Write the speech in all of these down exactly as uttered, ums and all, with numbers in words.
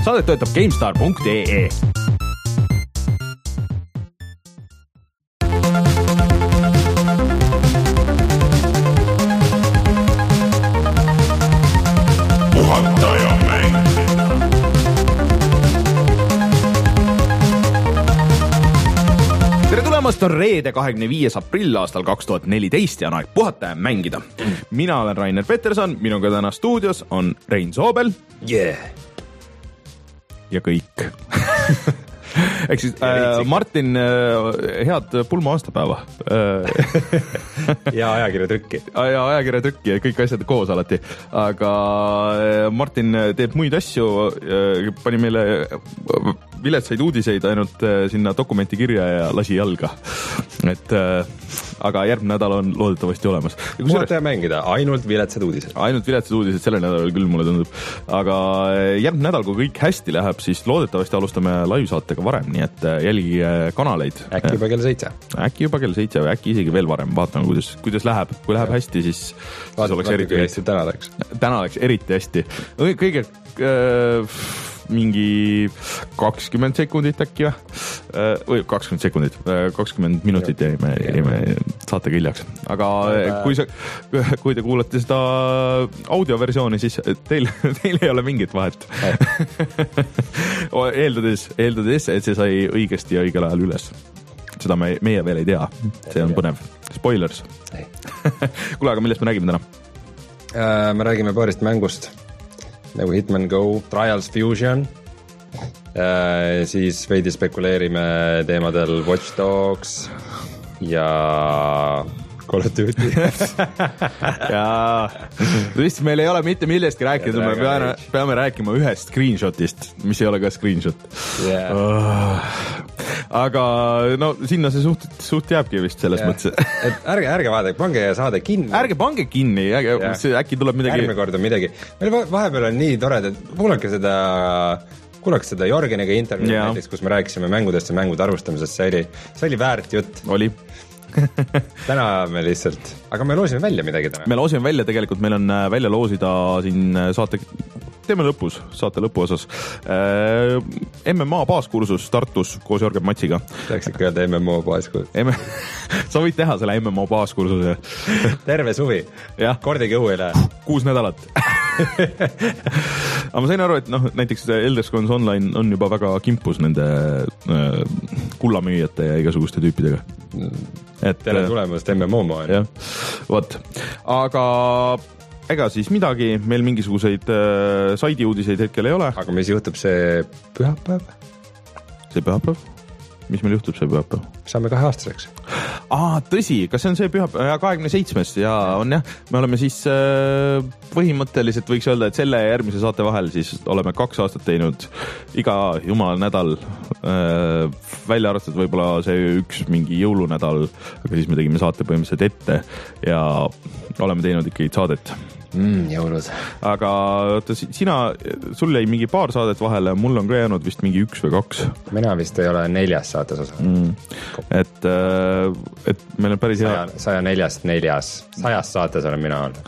Saadet toetab GameStar punkt ee. On reede kahekümne viies aprill aastal kaks tuhat neliteist ja on aeg puhata ja mängida. Mina olen Rainer Peterson, minuga täna stuudios on Rein Soobel. Yeah. Ja kõik. Ehk siis äh, Martin, äh, head pulma aastapäeva. ja ajakirja trükki. Ja ajakirja trükki ja kõik asjad koos alati. Aga Martin teeb muid asju, pani meile viletsaid uudiseid ainult sinna dokumenti kirja ja lasi jalga. Et, aga järgmine nädal on loodetavasti olemas. Puhata ja mängida, ainult viletsad uudised. Ainult viletsad uudised selle nädalal küll mulle tundub. Aga järgmine nädal, kui kõik hästi läheb, siis loodetavasti alustame live-saatega varem, nii et jälgi kanaleid. Äkki juba kell seitse. Äkki juba kell seitse või äkki isegi veel varem. Vaatame, kuidas, kuidas läheb. Kui läheb ja. hästi, siis, Vaat, siis oleks eriti hästi. Täna läks. Täna läks eriti hästi. Kõige äh, mingi kakskümmend sekundit äkki või kakskümmend sekundit, kakskümmend minutit jäime, jäime saatega hiljaks. Aga kui, sa, kui te kuulate seda audioversiooni, siis teil, teil ei ole mingit vahet. eeldades, eeldades, et see sai õigesti ja õigel ajal üles. Seda me, meie veel ei tea. See on põnev. Spoilers. Kuule, aga millest me räägime täna? Me räägime paarist mängust. Nagu Hitman Go, Trials Fusion, äh, siis veidi spekuleerime teemadel Watch Dogs ja Call of Duty. Jaa, tõesti meil ei ole mitte millestki rääkida, me peame, peame rääkima ühest screenshotist, mis ei ole ka screenshot. Yeah. Oh. Aga no sinna see suht, suht jääbki vist selles yeah. mõttes. Et ärge, ärge vaadake, pange saade kinni. Ärge pange kinni, äge, yeah. äkki tuleb midagi. Järgmine kord on midagi. Meil vahepeal on nii tored, et kuulake seda, kuulake seda Jorgeniga intervjuud yeah. näiteks, kus me rääkisime mängudest ja mängude arvustamisest. See oli, see oli väärt jutt. Oli. Täna me lihtsalt, aga me loosime välja midagi täna. Me loosime välja, tegelikult meil on välja loosida siin saate, teeme lõpus, saate lõpu osas. M M A baaskursus Tartus koos Jorgen Matsiga. Tahaks ikka öelda M M A baaskursus. M- Sa võid teha selle M M A baaskursuse. Terve suvi. Ja. Kordagi õue ei lähe. Kuus nädalat. Aga ma sain aru, et noh, näiteks Elder Scrolls Online on juba väga kimpus nende äh, kullamüüjate ja igasuguste tüüpidega. Et, Tere tulemast M M O maa. Jah, võt. Aga ega siis midagi, meil mingisuguseid äh, saidi uudiseid hetkel ei ole. Aga mis juhtub see pühapäev? See pühapäev? Mis meil juhtub see pühapäev? Saame kahe aastaseks. Aa, tõsi, kas see on see pühapäev? kahekümne seitsmes ja on jah. Me oleme siis äh, põhimõtteliselt võiks öelda, et selle ja järgmise saate vahel siis oleme kaks aastat teinud iga jumal nädal äh, välja arvatud võib-olla see üks mingi jõulunädal, aga siis me tegime saate põhimõtteliselt ette ja oleme teinud ikkagi saadet. Mm, jõulud. Aga oota, sina, sul jäi mingi paar saadet vahele, mul on ka jäänud vist mingi üks või kaks. Mina vist ei ole neljas saates osa. Mm. Et, et meil on päris hea. Saja neljast neljas, sajas saates olen mina olnud.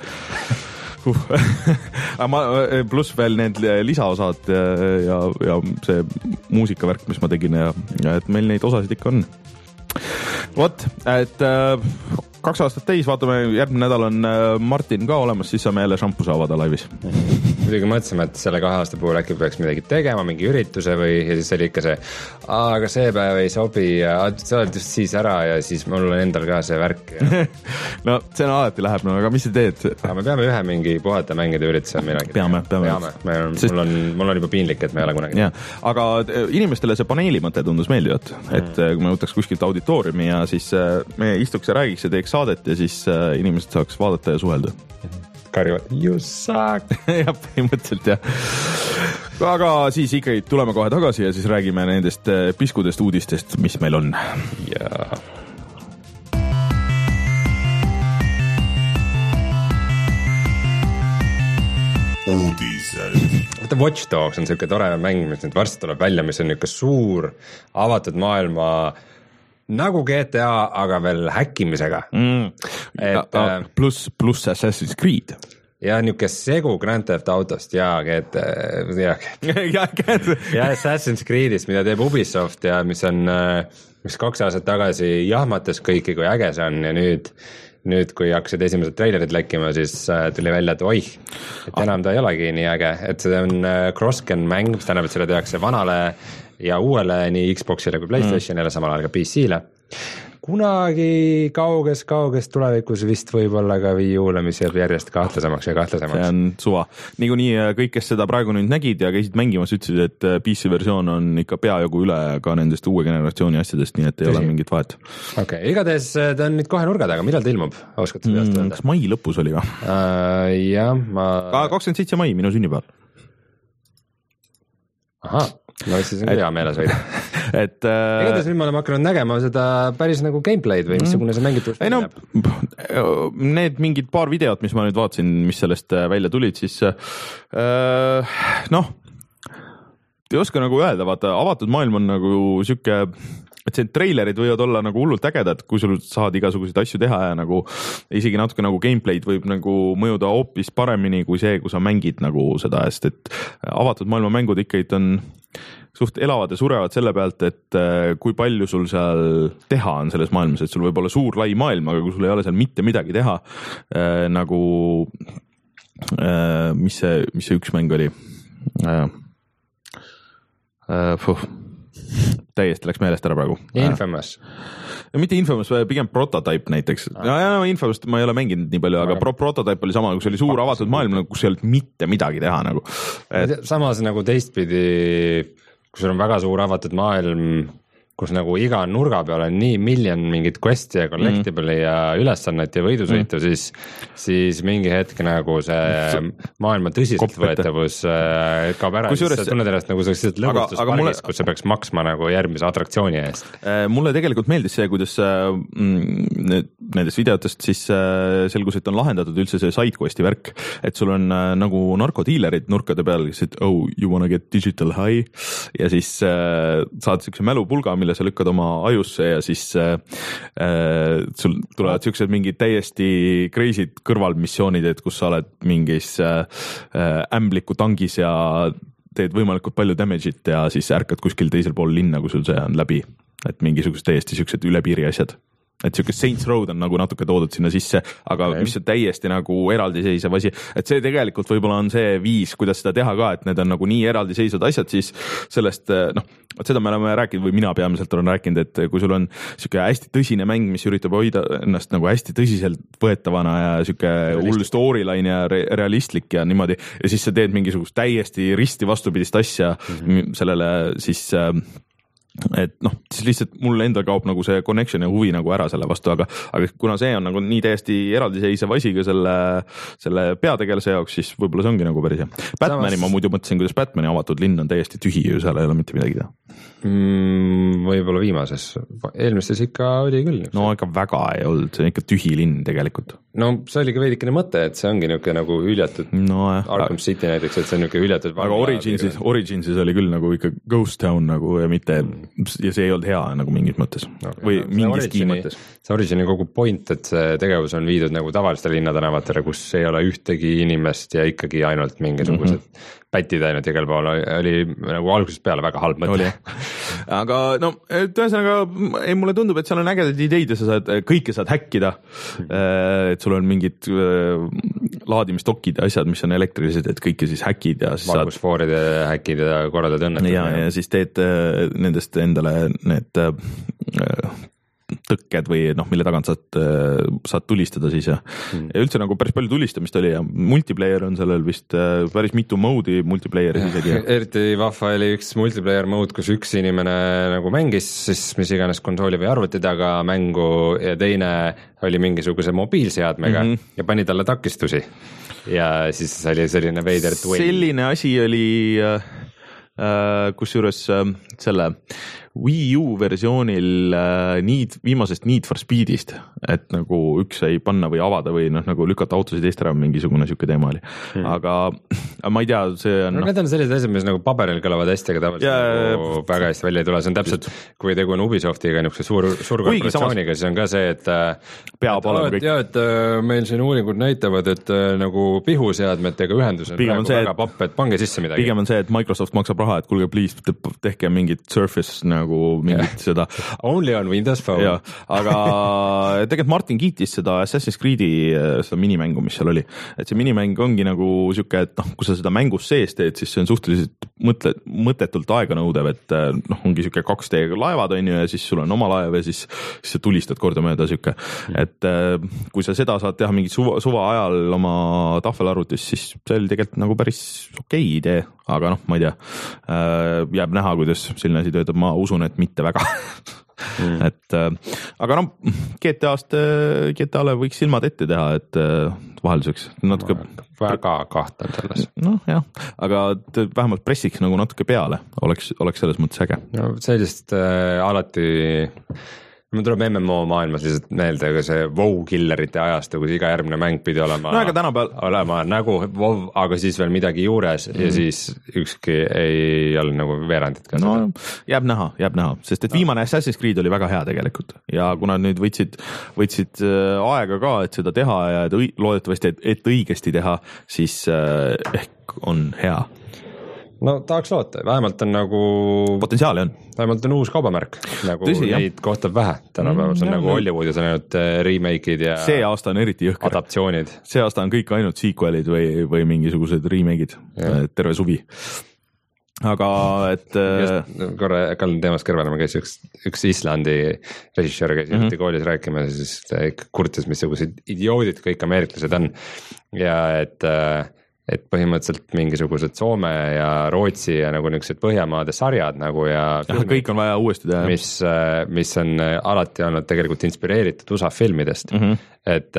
uh. ma, pluss veel need lisaosad ja, ja see muusikavärk, mis ma tegin ja, ja et meil neid osasid ikka on. Vot, et uh, kaks aastat täis, vaatame, järgmine nädal on Martin ka olemas, siis saame jälle šampuse avada laivis. Muidugi mõtlesime, et selle kahe aasta puhul äkki peaks midagi tegema, mingi ürituse või ja siis oli ikka see, aga see päev ei sobi ja sa oled just siis ära ja siis mul on endal ka see värk. No see on alati läheb, no aga mis sa teed? Aga me peame ühe mingi puhata mängida ürituse midagi. Peame, peame. peame. On, Sest... mul, on, mul on juba piinlik, et me ei ole kunagi. Ja, aga inimestele see paneeli mõte tundus meeldivat, et mm. kui me võtaks kuskilt auditooriumi ja siis me istuks ja räägiks ja teeks saadet ja siis inimesed saaks vaadata ja suhelda. Karjuvad, you suck. Ja põhimõtteliselt jah. Aga siis ikkagi tuleme kohe tagasi ja siis räägime nendest piskudest uudistest, mis meil on. Ja uudised. Vaata Watch Dogs on selline tore mäng, mis nüüd varsti tuleb välja, mis on niisugune suur avatud maailma nagu G T A, aga veel häkkimisega. Mm. Et, uh, plus, plus Assassin's Creed. ja niisugune segu Grand Theft Autost ja G T ja, ja, ja Assassin's Creed'ist, mida teeb Ubisoft ja mis on, mis kaks aastat tagasi jahmatas kõiki, kui äge see on ja nüüd nüüd, kui hakkasid esimesed treilerid läkkima, siis tuli välja, et oih, et enam ta ei olegi nii äge, et see on cross-gen mäng, mis tähendab, et selle tehakse vanale ja uuele nii Xboxile kui PlayStationile mm., samal ajal ka P C-le. Kunagi kauges-kauges tulevikus vist võib-olla ka Wii U-le, mis jääb järjest kahtlasemaks ja kahtlasemaks. See on suva. Niikuinii kõik, kes seda praegu nüüd nägid ja käisid mängimas, ütlesid, et P C-versioon on ikka peajagu üle ka nendest uue generatsiooni asjadest, nii et ei Tõsi. ole mingit vahet. Okei, okay. Igatahes ta on nüüd kohe nurga taga, millal ta ilmub? Oskad seda mm, kas mai lõpus oli ka? Uh, jah, ma... kakskümmend seitse mai, minu sünnipäeval. Ahah, no siis on hea meeles veidi. et äh... igatahes nüüd me oleme hakanud nägema seda päris nagu gameplay'd või missugune see mängitavus ei no, need mingid paar videot, mis ma nüüd vaatasin, mis sellest välja tulid, siis äh, noh, ei oska nagu öelda, vaata, avatud maailm on nagu siuke, et see treilerid võivad olla nagu hullult ägedad, kui sul saad igasuguseid asju teha ja nagu isegi natuke nagu gameplay'd võib nagu mõjuda hoopis paremini kui see, kui sa mängid nagu seda, sest et avatud maailma mängud ikkagi on suht elavad ja surevad selle pealt, et kui palju sul seal teha on selles maailmas, et sul võib olla suur lai maailm, aga kui sul ei ole seal mitte midagi teha, äh, nagu äh, mis see, mis see üks mäng oli äh,? Uh, puh, täiesti läks meelest ära praegu. Infamous. Ja mitte Infamous, pigem Prototype näiteks. Ah. Ja, ja Infamous ma ei ole mänginud nii palju, aga, aga Prototype oli sama, kus oli suur avatud maailm, kus ei olnud mitte midagi teha nagu. Et... samas nagu teistpidi, kus on väga suur avatud maailm, kus nagu iga nurga peal on nii miljon mingit quest'i ja collectible'i mm. ja ülesannet ja võidusõitu, mm. siis, siis mingi hetk nagu see maailma tõsiseltvõetavus kaob ära, siis sa tunned ennast nagu sellised lõbustuspargis, mulle... kus sa peaks maksma nagu järgmise atraktsiooni eest. Mulle tegelikult meeldis see, kuidas mm, nendest videotest siis selgus, et on lahendatud üldse see sidequesti värk, et sul on nagu narkodiilerid nurkade peal, kes et oh, you wanna get digital high ja siis äh, saad siukse mälupulga, mille sa lükkad oma ajusse ja siis äh, sul tulevad siuksed mingid täiesti crazy'd kõrvalmissioonid, et kus sa oled mingis äh, ämbliku tangis ja teed võimalikult palju damage'it ja siis ärkad kuskil teisel pool linna, kui sul see on läbi, et mingisugused täiesti siuksed üle piiri asjad. Et siuke Saints Road on nagu natuke toodud sinna sisse, aga okay. mis on täiesti nagu eraldiseisev asi, et see tegelikult võib-olla on see viis, kuidas seda teha ka, et need on nagu nii eraldiseisvad asjad, siis sellest, noh, seda me oleme rääkinud või mina peamiselt olen rääkinud, et kui sul on siuke hästi tõsine mäng, mis üritab hoida ennast nagu hästi tõsiselt võetavana ja siuke hull storyline ja re- realistlik ja niimoodi, ja siis sa teed mingisugust täiesti risti vastupidist asja mm-hmm. sellele siis et noh, siis lihtsalt mul endal kaob nagu see connection ja huvi nagu ära selle vastu, aga, aga kuna see on nagu nii täiesti eraldiseisev asi ka selle, selle peategelase jaoks, siis võib-olla see ongi nagu päris hea. Batmani Samas... ma muidu mõtlesin, kuidas Batmani avatud linn on täiesti tühi ja seal ei ole mitte midagi teha. Mm, võib-olla viimases, eelmistes ikka oli küll. No ikka väga ei olnud, see on ikka tühi linn tegelikult. No see oli ka veidikene mõte, et see ongi niisugune nagu hüljatud no, Arkham aga... City näiteks, et see on niisugune hüljatud. Aga Originsis, Originsis oli küll nagu ikka ghost town nagu ja mitte ja see ei olnud hea nagu mingis mõttes okay, või no, mingiski mõttes. See Origini kogu point, et see tegevus on viidud nagu tavalistele linnatänavatele, kus ei ole ühtegi inimest ja ikkagi ainult mingisugused mm-hmm. pätid ainult igal pool, oli nagu algusest peale väga halb mõte. Aga no, ühesõnaga, ei mulle tundub, et seal on ägedad ideid ja sa saad, kõike saad häkkida, et sul on mingid laadimistokid ja asjad, mis on elektrilised, et kõike siis häkid ja siis valgusfooride saad... häkid ja korraldad õnnetud. Ja, ja siis teed nendest endale need tõkked või noh, mille tagant saad, saad tulistada siis ja, hmm. ja üldse nagu päris palju tulistamist oli ja multiplayer on sellel vist päris mitu mode'i multiplayeris isegi. Eriti vahva oli üks multiplayer mode, kus üks inimene nagu mängis siis mis iganes konsooli või arvuti taga mängu ja teine oli mingisuguse mobiilseadmega mm-hmm. ja pani talle takistusi ja siis oli selline veider twin. Selline asi oli äh, kusjuures äh, selle Wii U versioonil äh, Need, viimasest Need for Speedist, et nagu üks sai panna või avada või noh, nagu lükata autosid eest ära, mingisugune siuke teema oli hmm. aga ma ei tea, see on no, need on sellised asjad, mis nagu paberil kõlavad hästi, aga tavaliselt yeah, nagu väga hästi välja ei tule, see on täpselt, kui tegu on Ubisoftiga, niisuguse suur, suur korporatsiooniga, siis on ka see, et peab olema kõik. Ja, et meil siin uuringud näitavad, et nagu pihuseadmetega ühendus on pigem praegu see, väga papp, et pange sisse midagi. Pigem on see, et Microsoft maksab raha, et kuulge, please, tehke mingit Surface nagu mingit yeah. seda. Only on Windows Phone. Ja, aga tegelikult Martin kiitis seda Assassin's Creed'i seda minimängu, mis seal oli. Et see minimäng ongi nagu siuke, et noh, kui sa seda mängus sees teed, siis see on suhteliselt mõtle, mõttetult aega nõudev, et noh, ongi siuke kaks D laevad on ju ja siis sul on oma laev ja siis, siis sa tulistad kordamööda siuke. Et kui sa seda saad teha mingi suva, suva ajal oma tahvelarvutis, siis see oli tegelikult nagu päris okei idee, aga noh, ma ei tea, jääb näha, kuidas selline asi töötab, ma usun, et mitte väga mm. et aga noh, G T A-st, G T A-le võiks silmad ette teha, et vahelduseks natuke väga kahtlen selles. Noh jah, aga vähemalt pressiks nagu natuke peale, oleks, oleks selles mõttes äge. No sellist äh, alati mul tuleb M M O maailmas lihtsalt meelde, aga see WoW killerite ajastu, kus iga järgmine mäng pidi olema, no, aga tänapäeval... olema nagu WoW, aga siis veel midagi juures mm. ja siis ükski ei olnud nagu veerandit ka. No jääb näha, jääb näha, sest et viimane Assassin's Creed oli väga hea tegelikult ja kuna nüüd võtsid, võtsid aega ka, et seda teha ja et loodetavasti, et, et õigesti teha, siis ehk on hea. No tahaks loota, vähemalt on nagu potentsiaali on. Vähemalt on uus kaubamärk, nagu Tõsi, neid kohtab vähe tänapäeval, see on mm, nagu Hollywoodis on ainult remake'id ja see aasta on eriti jõhker. Adaptsioonid. See aasta on kõik ainult sequel'id või, või mingisugused remake'id, terve suvi. Aga et just korra Kallen teemast kõrvalema käis üks, üks Islandi režissöör käis mm -hmm. koolis rääkima ja siis kurtis, missugused idioodid kõik ameeriklased on ja et et põhimõtteliselt mingisugused Soome ja Rootsi ja nagu niisugused Põhjamaade sarjad nagu ja, ja filmid, kõik on vaja uuesti teha. Mis, mis on alati olnud tegelikult inspireeritud U S A filmidest, mm -hmm. et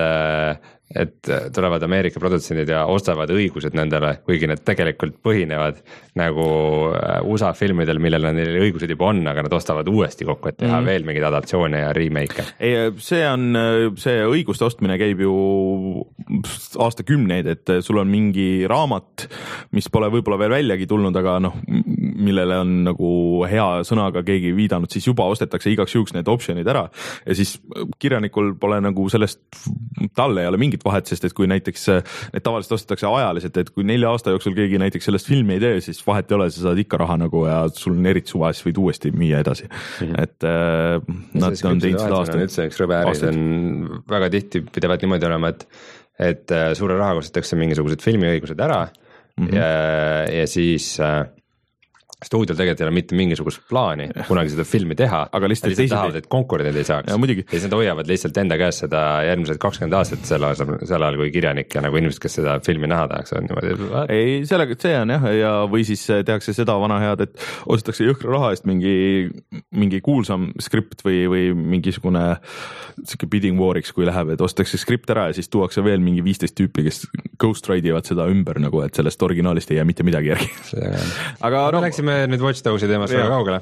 et tulevad Ameerika produtsendid ja ostavad õigused nendele, kuigi need tegelikult põhinevad nagu U S A filmidel, millele neil õigused juba on, aga nad ostavad uuesti kokku, et teha mm -hmm. veel mingeid adaptsioone ja remake'e. Ei, see on, see õiguste ostmine käib ju aastakümneid, et sul on mingi raamat, mis pole võib-olla veel väljagi tulnud, aga noh, millele on nagu hea sõnaga keegi viidanud, siis juba ostetakse igaks juhuks need optionid ära ja siis kirjanikul pole nagu sellest, talle ei ole mingit vahet, sest et kui näiteks need tavaliselt ostetakse ajaliselt, et kui nelja aasta jooksul keegi näiteks sellest filmi ei tee, siis vahet ei ole, sa saad ikka raha nagu ja sul on eriti suva, siis võid uuesti müüa edasi mm. -hmm. et äh, nad on teinud seda aastat. Üldse üks rõbe äri, see on väga tihti pidevad niimoodi olema, et, et suure raha kostatakse mingisugused filmiõigused ära mm -hmm. ja, ja siis äh, stuudiol tegelikult ei ole mitte mingisugust plaani kunagi seda filmi teha, aga lihtsalt, lihtsalt tahavad, et konkurendid ei saaks. Ja, ja siis nad hoiavad lihtsalt enda käes seda järgmised kakskümmend aastat selle ajal kui kirjanik ja nagu inimesed, kes seda filmi näha tahaks, on niimoodi. Ei, sellega, see on jah, ja või siis tehakse seda vana head, et ostetakse jõhkra raha eest mingi, mingi kuulsam skript või, või mingisugune siuke bidding war'iks, kui läheb, et ostetakse skript ära ja siis tuuakse veel mingi viisteist tüüpi, kes ghost ride'ivad seda ümber nagu, et sellest originaalist ei jää mitte midagi järgi. aga no, läksime nüüd Watch Dogsi teemast väga kaugele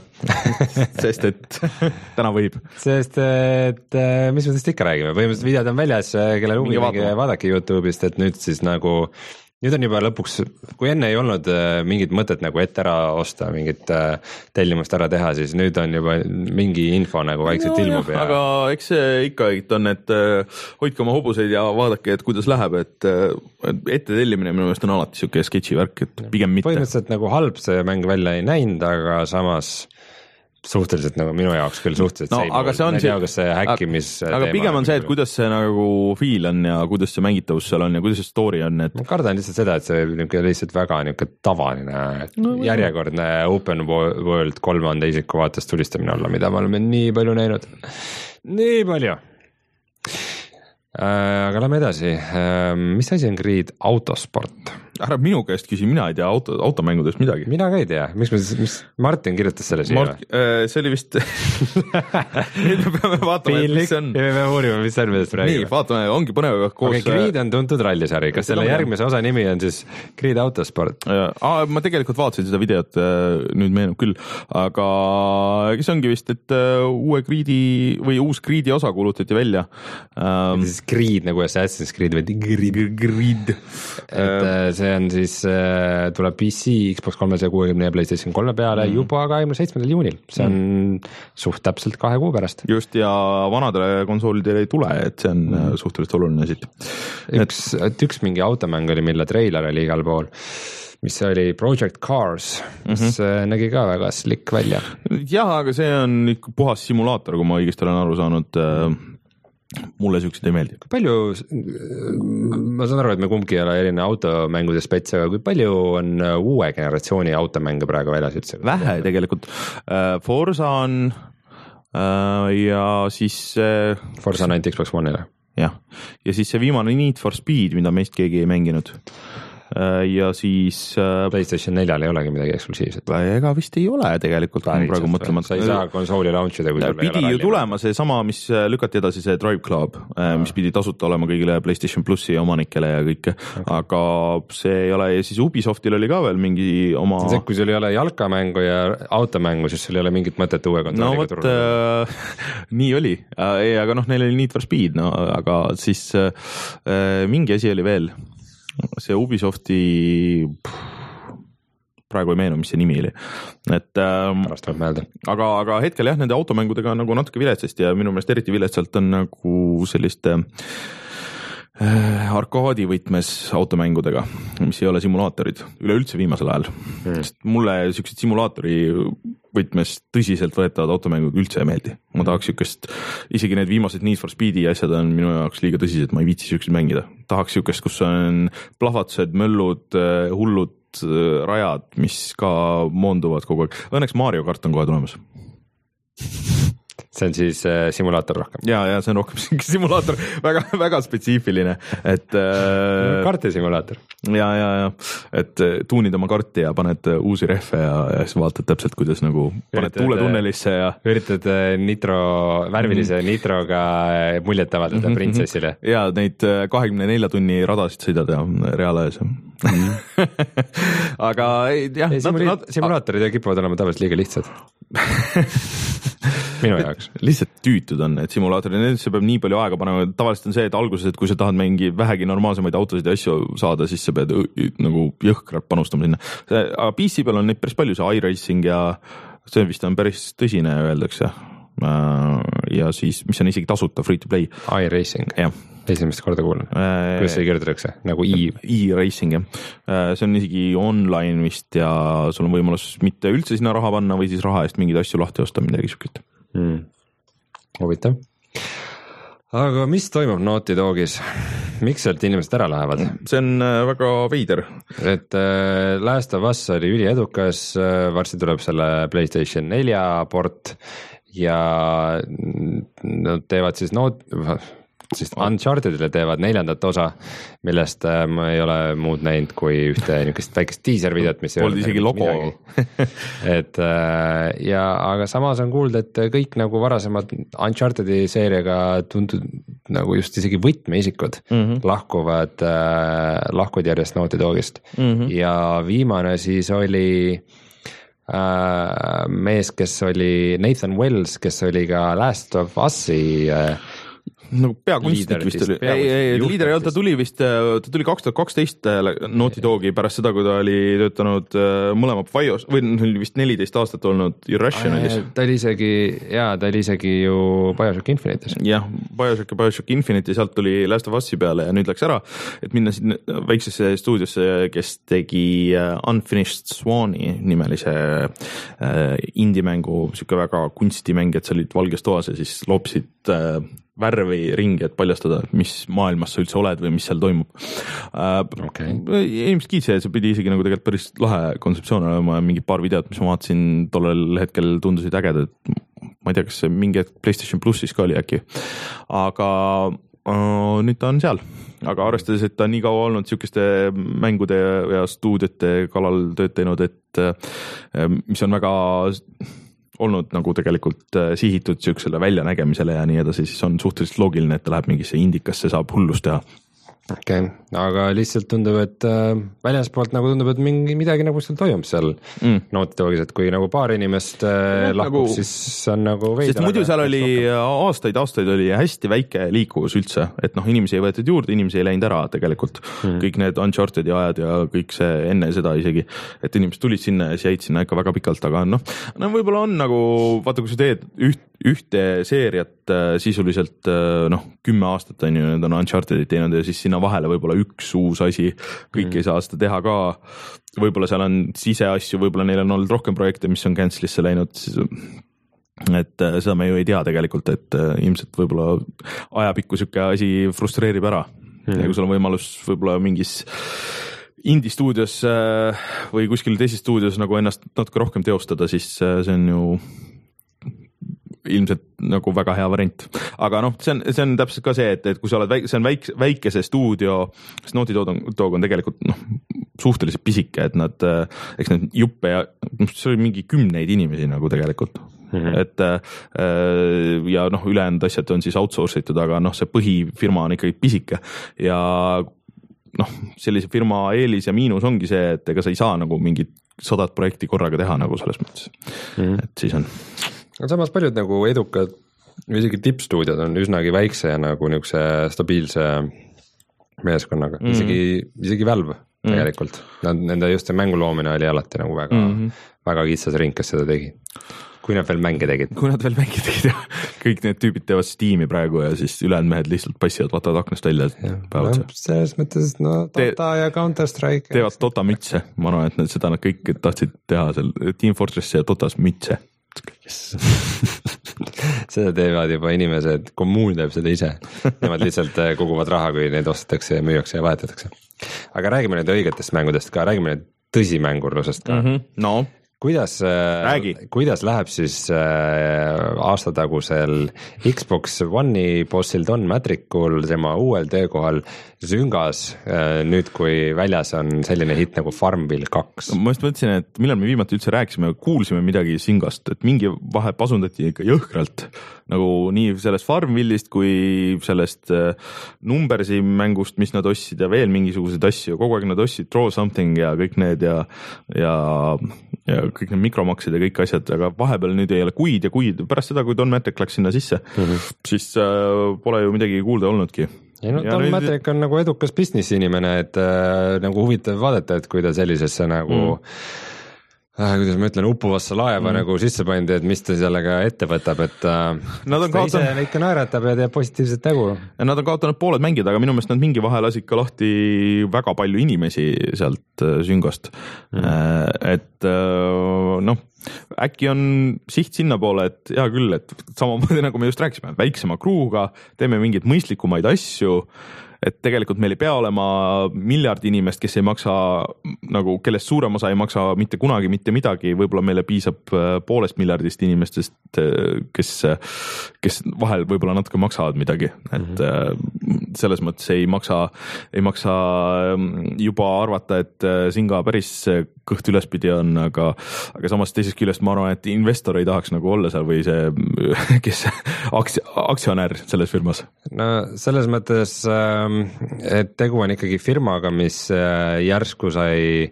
sest et täna võib. Sest et mis me tõesti ikka räägime, põhimõtteliselt videod on väljas, kellel huvi mingi vaadake YouTube'ist, et nüüd siis nagu nüüd on juba lõpuks, kui enne ei olnud mingit mõtet nagu ette ära osta, mingit tellimust ära teha, siis nüüd on juba mingi info nagu vaikselt no, ilmub. Ja... aga eks see ikka on, et hoidke oma hobuseid ja vaadake, et kuidas läheb, et ette tellimine minu meelest on alati siuke sketši värk, et pigem mitte. Põhimõtteliselt nagu halb see mäng välja ei näinud, aga samas suhteliselt nagu minu jaoks küll suhteliselt no, aga see on see, tea, see häkkimis aga pigem on see, et kuidas see nagu feel on ja kuidas see mängitavus seal on ja kuidas see story on, et ma kardan lihtsalt seda, et see niisugune lihtsalt väga niisugune tavaline no, järjekordne open world kolmanda isiku vaatest tulistamine olla, mida me oleme nii palju näinud. Nii palju. Aga lähme edasi. Mis asi on Grid Autosport? ära minu käest küsi, mina ei tea auto, automängudest midagi. mina ka ei tea, miks me siis, mis Martin kirjutas selle siia Mart, äh, see oli vist nüüd me peame vaatama, et mis see on. ja me peame uurima, mis sarmidest räägime. nii, vaatame, ongi põnev koos. Okay, Creed on tuntud rallisari, kas selle järgmise osa nimi on siis Creed Autosport? Aa, ma tegelikult vaatasin seda videot, nüüd meenub küll, aga see ongi vist, et uue Creedi või uus Creedi osa kuulutati välja. Um, siis Creed nagu Assassin's Creed või Creed, Creed. et uh, see on siis, tuleb P C, Xbox kolmesaja kuuekümne ja PlayStation kolme peale mm. juba kahekümne seitsmendal juunil, see on mm. suht täpselt kahe kuu pärast. just, ja vanadele konsoolidele ei tule, et see on mm. suhteliselt oluline siit. üks, et üks mingi automäng oli, mille treiler oli igal pool, mis oli Project Cars, mis mm -hmm. nägi ka väga slick välja. jah, aga see on ikka puhas simulaator, kui ma õigesti olen aru saanud. Mulle siuksed ei meeldi. Kui palju, ma saan aru, et me kumbki ei ole erinev automängude spets, aga kui palju on uue generatsiooni automänge praegu väljas üldse? Vähe tegelikult. Forza on ja siis Forza on ainult Xbox One'ile. jah, ja siis see viimane Need for Speed, mida meist keegi ei mänginud. Ja siis PlayStation neljal ei olegi midagi eksklusiivset. Ega vist ei ole tegelikult, kui ma praegu mõtlema. Sa ei saa konsooli launchida, kui pidi ju tulema see sama, mis lükati edasi, see Drive Club, mis pidi tasuta olema kõigile PlayStation Plussi omanikele ja kõike, okay. Aga see ei ole, ja siis Ubisoftil oli ka veel mingi oma see, kui sul ei ole jalkamängu ja automängu, siis sul ei ole mingit mõtet uue konsooliga no, turule. Äh, nii oli, äh, aga noh, neil oli Need for Speed, no, aga siis äh, mingi asi oli veel. See Ubisofti praegu ei meenu, mis see nimi oli, et ähm, aga, aga hetkel jah, nende automängudega nagu natuke viletsast ja minu meelest eriti viletsalt on nagu selliste äh, arkaadivõtmes automängudega, mis ei ole simulaatorid üleüldse viimasel ajal, hmm. sest mulle siuksed simulaatori võtmes tõsiselt võetavad automängud üldse ei meeldi. Ma tahaks siukest, isegi need viimased Need for Speedi asjad on minu jaoks liiga tõsised, ma ei viitsi siukest mängida. Tahaks siukest, kus on plahvatused, möllud, hullud rajad, mis ka moonduvad kogu aeg. Õnneks Mario Kart on kohe tulemas. See on siis äh, simulaator rohkem. Ja, ja see on rohkem simulaator, väga, väga spetsiifiline, et äh, kartisimulaator. Ja, ja, ja, et tuunid oma karti ja paned uusi rehve ja, ja siis vaatad täpselt, kuidas nagu paned tuuletunnelisse ja üritad nitro, värvilise mm-hmm. nitroga muljet avaldada mm-hmm. printsessile. Ja neid kahekümne nelja tunni radasid sõidad ja reaalajas. Mm-hmm. aga jah. Simuli- nad, simulaatorid nad... kipuvad olema tavaliselt liiga lihtsad. minu jaoks. Lihtsalt tüütud on need simulaatorid, nendesse peab nii palju aega panema, tavaliselt on see, et alguses, et kui sa tahad mingi vähegi normaalsemaid autosid ja asju saada, siis sa pead nagu jõhkralt panustama sinna. Aga P C peal on neid päris palju, see iRacing ja see vist on päris tõsine, öeldakse. Ja siis, mis on isegi tasuta, free to play. iRacing? Jah. Esimest korda kuulen. Kuidas see kirjutatakse? Nagu i? E-racing, jah. See on isegi online vist ja sul on võimalus mitte üldse sinna raha panna või siis raha eest mingeid asju lahti osta, midagi sükit. Hmm. Huvitav. Aga mis toimub Naughty Dogis? Miks sealt inimesed ära lähevad? See on väga veider. Et äh, Last of Us oli üli edukas, varsti tuleb selle PlayStation nelja port ja nad teevad siis Naughty... siis Unchartedile teevad neljandat osa, millest äh, ma ei ole muud näinud kui ühte niisugust väikest teaser-videot, mis ei olnud isegi logo. et äh, ja, aga samas on kuulda, et kõik nagu varasemad Unchartedi seeriaga tuntud nagu just isegi võtmeisikud mm -hmm. lahkuvad äh, lahkuvad järjest Naughty Dogist mm -hmm. ja viimane siis oli äh, mees, kes oli Nathan Wells, kes oli ka Last of Us'i äh, nagu peakunstnik vist oli, ei, ei, liider ei olnud, ta tuli vist, ta tuli kaks tuhat kaksteist Naughty Dogi pärast seda, kui ta oli töötanud mõlema Bios, või oli vist neliteist aastat olnud Irrationalis. Ta oli isegi, jaa, ta oli isegi ju Bioshock Infinites. Jah, Bioshock ja Bioshock Infinite, sealt tuli Last of Us'i peale ja nüüd läks ära, et minna siin väiksesse stuudiosse, kes tegi Unfinished Swan'i nimelise indie-mängu, siuke väga kunstimäng, et sa olid valges toas ja siis loopsid värvi ringi, et paljastada, mis maailmas sa üldse oled või mis seal toimub. Okay. Inimesed kiitse, see pidi isegi nagu tegelikult päris lahe kontseptsioon olema, mingi paar videot, mis ma vaatasin tollel hetkel tundusid ägedad, ma ei tea, kas see mingi PlayStation Plussis ka oli äkki, aga nüüd ta on seal, aga arvestades, et ta on nii kaua olnud niisuguste mängude ja stuudiote kallal tööd teinud, et mis on väga olnud nagu tegelikult sihitud niisugusele väljanägemisele ja nii edasi, siis on suhteliselt loogiline, et ta läheb mingisse indikasse, saab hullust teha. okei okay., aga lihtsalt tundub, et äh, väljaspoolt nagu tundub, et mingi midagi nagu seal toimub seal mm. Naughty Dogis, et kui nagu paar inimest äh, lahkub nagu,, siis on nagu veidi. Sest muidu seal oli aastaid, aastaid oli hästi väike liikuvus üldse, et noh, inimesi ei võetud juurde, inimesi ei läinud ära tegelikult mm. kõik need Uncharted'i ajad ja kõik see enne seda isegi, et inimesed tulid sinna ja siis jäid sinna ikka väga pikalt, aga noh, no võib-olla on nagu, vaata kui sa teed üht, ühte seeriat äh, sisuliselt äh, noh, kümme aastat on ju, need on Uncharted'id teinud ja siis sinna vahele võib-olla üks uus asi, kõik mm. ei saa seda teha ka, võib-olla seal on siseasju, võib-olla neil on olnud rohkem projekte, mis on cancel'isse läinud, et seda me ju ei tea tegelikult, et ilmselt võib-olla ajapikku siuke asi frustreerib ära mm. ja kui sul on võimalus võib-olla mingis indie-stuudios või kuskil teises stuudios nagu ennast natuke rohkem teostada, siis see on ju ilmselt nagu väga hea variant, aga noh, see on, see on täpselt ka see, et, et kui sa oled väike, see on väike, väikese stuudio, sest Naughty Dog on tegelikult noh, suhteliselt pisike, et nad, eks need juppe ja see oli mingi kümneid inimesi nagu tegelikult mm-hmm. et ja noh, ülejäänud asjad on siis outsource itud, aga noh, see põhifirma on ikkagi pisike ja noh, sellise firma eelis ja miinus ongi see, et ega sa ei saa nagu mingit sadat projekti korraga teha nagu selles mõttes mm-hmm. et siis on samas paljud nagu edukad, isegi tippstuudiod on üsnagi väikse ja nagu niisuguse stabiilse meeskonnaga mm, -hmm. isegi, isegi Valve mm -hmm. tegelikult. Nad, nende just see mängu loomine oli alati nagu väga, mm -hmm. väga kitsas ring, kes seda tegi. Kui nad veel mänge tegid. Kui nad veel mänge tegid, jah. Kõik need tüübid teevad Steam'i praegu ja siis ülejäänud mehed lihtsalt passivad, vaatavad aknast välja. No, selles mõttes, no Dota Te, ja Counter-Strike. Teevad Dota mütse. Ma arvan, et nad seda nad kõik tahtsid teha seal Team Fortress ja Dotas mütse. Yes. seda teevad juba inimesed, kommuun teeb seda ise. Nemad lihtsalt koguvad raha, kui neid ostetakse ja müüakse ja vahetatakse. Aga räägime nüüd õigetest mängudest ka, räägime nüüd tõsimängurlusest ka. Mm-hmm. No. Kuidas, kuidas läheb siis äh, aastatagusel Xbox One'i bossil Don Matricul tema uuel töökohal Zyngas äh, nüüd, kui väljas on selline hitt nagu Farmville kaks? Ma just mõtlesin, et millal me viimati üldse rääkisime, kuulsime midagi Zingast, et mingi vahe pasundati ikka jõhkralt nagu nii sellest Farmville'ist kui sellest äh, numbersi mängust, mis nad ostsid ja veel mingisuguseid asju, kogu aeg nad ostsid Draw Something ja kõik need ja, ja, ja kõik need mikromaksid ja kõik asjad, aga vahepeal nüüd ei ole kuid ja kuid, pärast seda, kui Don Matric läks sinna sisse, mm-hmm. siis äh, pole ju midagi kuulda olnudki. Ja no ja Don nüüd... Matric on nagu edukas business inimene, et äh, nagu huvitav vaadata, et kui ta sellisesse nagu mm. äh, kuidas ma ütlen, uppuvasse laeva mm. nagu sisse pandi, et mis ta sellega ette võtab, et äh, ta kaotanud... ise ikka naeratab ja teeb positiivset nägu. Nad on kaotanud pooled mängid, aga minu meelest nad mingi vahel lasid ka lahti väga palju inimesi sealt Zyngost mm. äh, et äh, noh, äkki on siht sinna poole, et hea küll, et samamoodi nagu me just rääkisime, väiksema kruuga, teeme mingeid mõistlikumaid asju, et tegelikult meil ei pea olema miljard inimest, kes ei maksa nagu, kellest suurem osa ei maksa mitte kunagi mitte midagi, võib-olla meile piisab poolest miljardist inimestest, kes, kes vahel võib-olla natuke maksavad midagi, et mm-hmm. selles mõttes ei maksa, ei maksa juba arvata, et Zynga päris kõht ülespidi on, aga, aga samas teisest küljest ma arvan, et investor ei tahaks nagu olla seal või see, kes aktsia, aktsionär selles firmas. No selles mõttes et tegu on ikkagi firmaga, mis järsku sai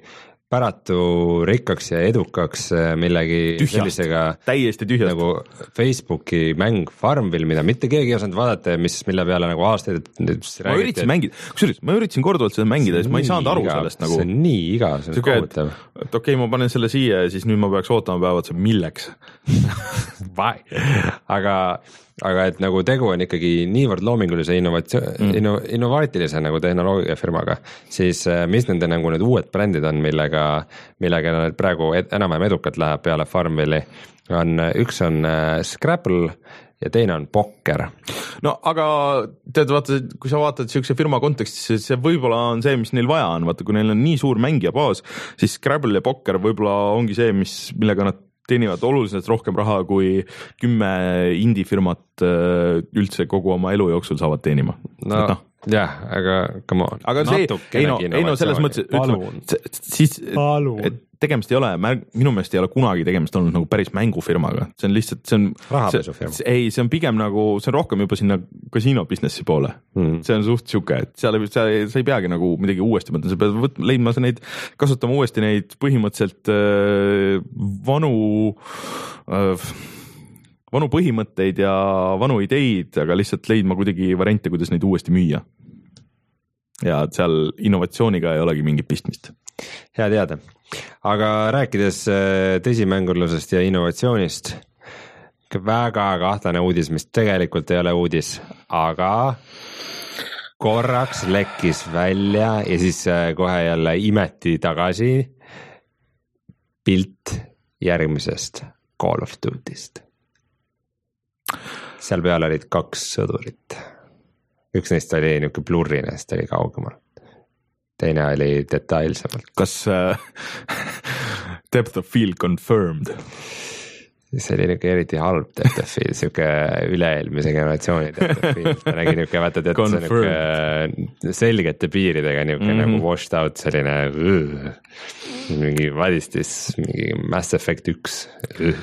päratu rikkaks ja edukaks millegi tühjast, sellisega täiesti tühjast. Nagu Facebooki mäng Farmville, mida mitte keegi ei osanud vaadata ja mis, mille peale nagu aastaid ma üritasin et... mängida, kusjuures ma üritasin korduvalt seda mängida ja siis ma ei saanud aru iga, sellest nagu... see on nii iga, see on kohutav. Et, et okei okay,, ma panen selle siia ja siis nüüd ma peaks ootama päevad, see milleks aga aga et nagu tegu on ikkagi niivõrd loomingulise innovatsioon mm. inno, innovaatilise nagu tehnoloogiafirmaga, siis mis nende nagu need uued brändid on, millega, millega nad praegu ed, enam-vähem edukalt läheb peale Farmville'i, on, üks on Scrabble ja teine on Pokker. No aga tead, vaata, kui sa vaatad siukse firma kontekstis, see võib-olla on see, mis neil vaja on, vaata, kui neil on nii suur mängija baas, siis Scrabble ja Pokker võib-olla ongi see, mis, millega nad teenivad oluliselt rohkem raha kui kümme indie-firmat üldse kogu oma elu jooksul saavad teenima. No, no. jah, aga come on. Aga see, ei no, ei no selles mõttes, ütleme, siis et tegemist ei ole, minu meelest ei ole kunagi tegemist olnud nagu päris mängufirmaga, see on lihtsalt, see on rahapesufirma. Ei, see on pigem nagu, see on rohkem juba sinna kasiino businessi poole mm. see on suht siuke, et seal, seal sa ei peagi nagu midagi uuesti mõtlema, sa pead võt, leidma sa neid, kasutama uuesti neid põhimõtteliselt äh, vanu äh, vanu põhimõtteid ja vanu ideid, aga lihtsalt leidma kuidagi variante, kuidas neid uuesti müüa. Ja seal innovatsiooniga ei olegi mingit pistmist. Hea teada. Aga rääkides tõsimängurlusest ja innovatsioonist, väga kahtlane uudis, mis tegelikult ei ole uudis, aga korraks lekkis välja ja siis kohe jälle imeti tagasi pilt järgmisest Call of Duty'st. Seal peal olid kaks sõdurit. Üks neist oli niuke blurrine, sest oli kaugemal. Teine oli detailsemalt. Kas uh, depth of field confirmed? See oli niuke eriti halb depth of field, siuke üle-eelmise generatsiooni depth of field. Ta nägi niuke, vaata, tead, see niuke selgete piiridega niuke mm -hmm. nagu washed out selline uh, mingi vadistis, mingi Mass Effect üks. Uh.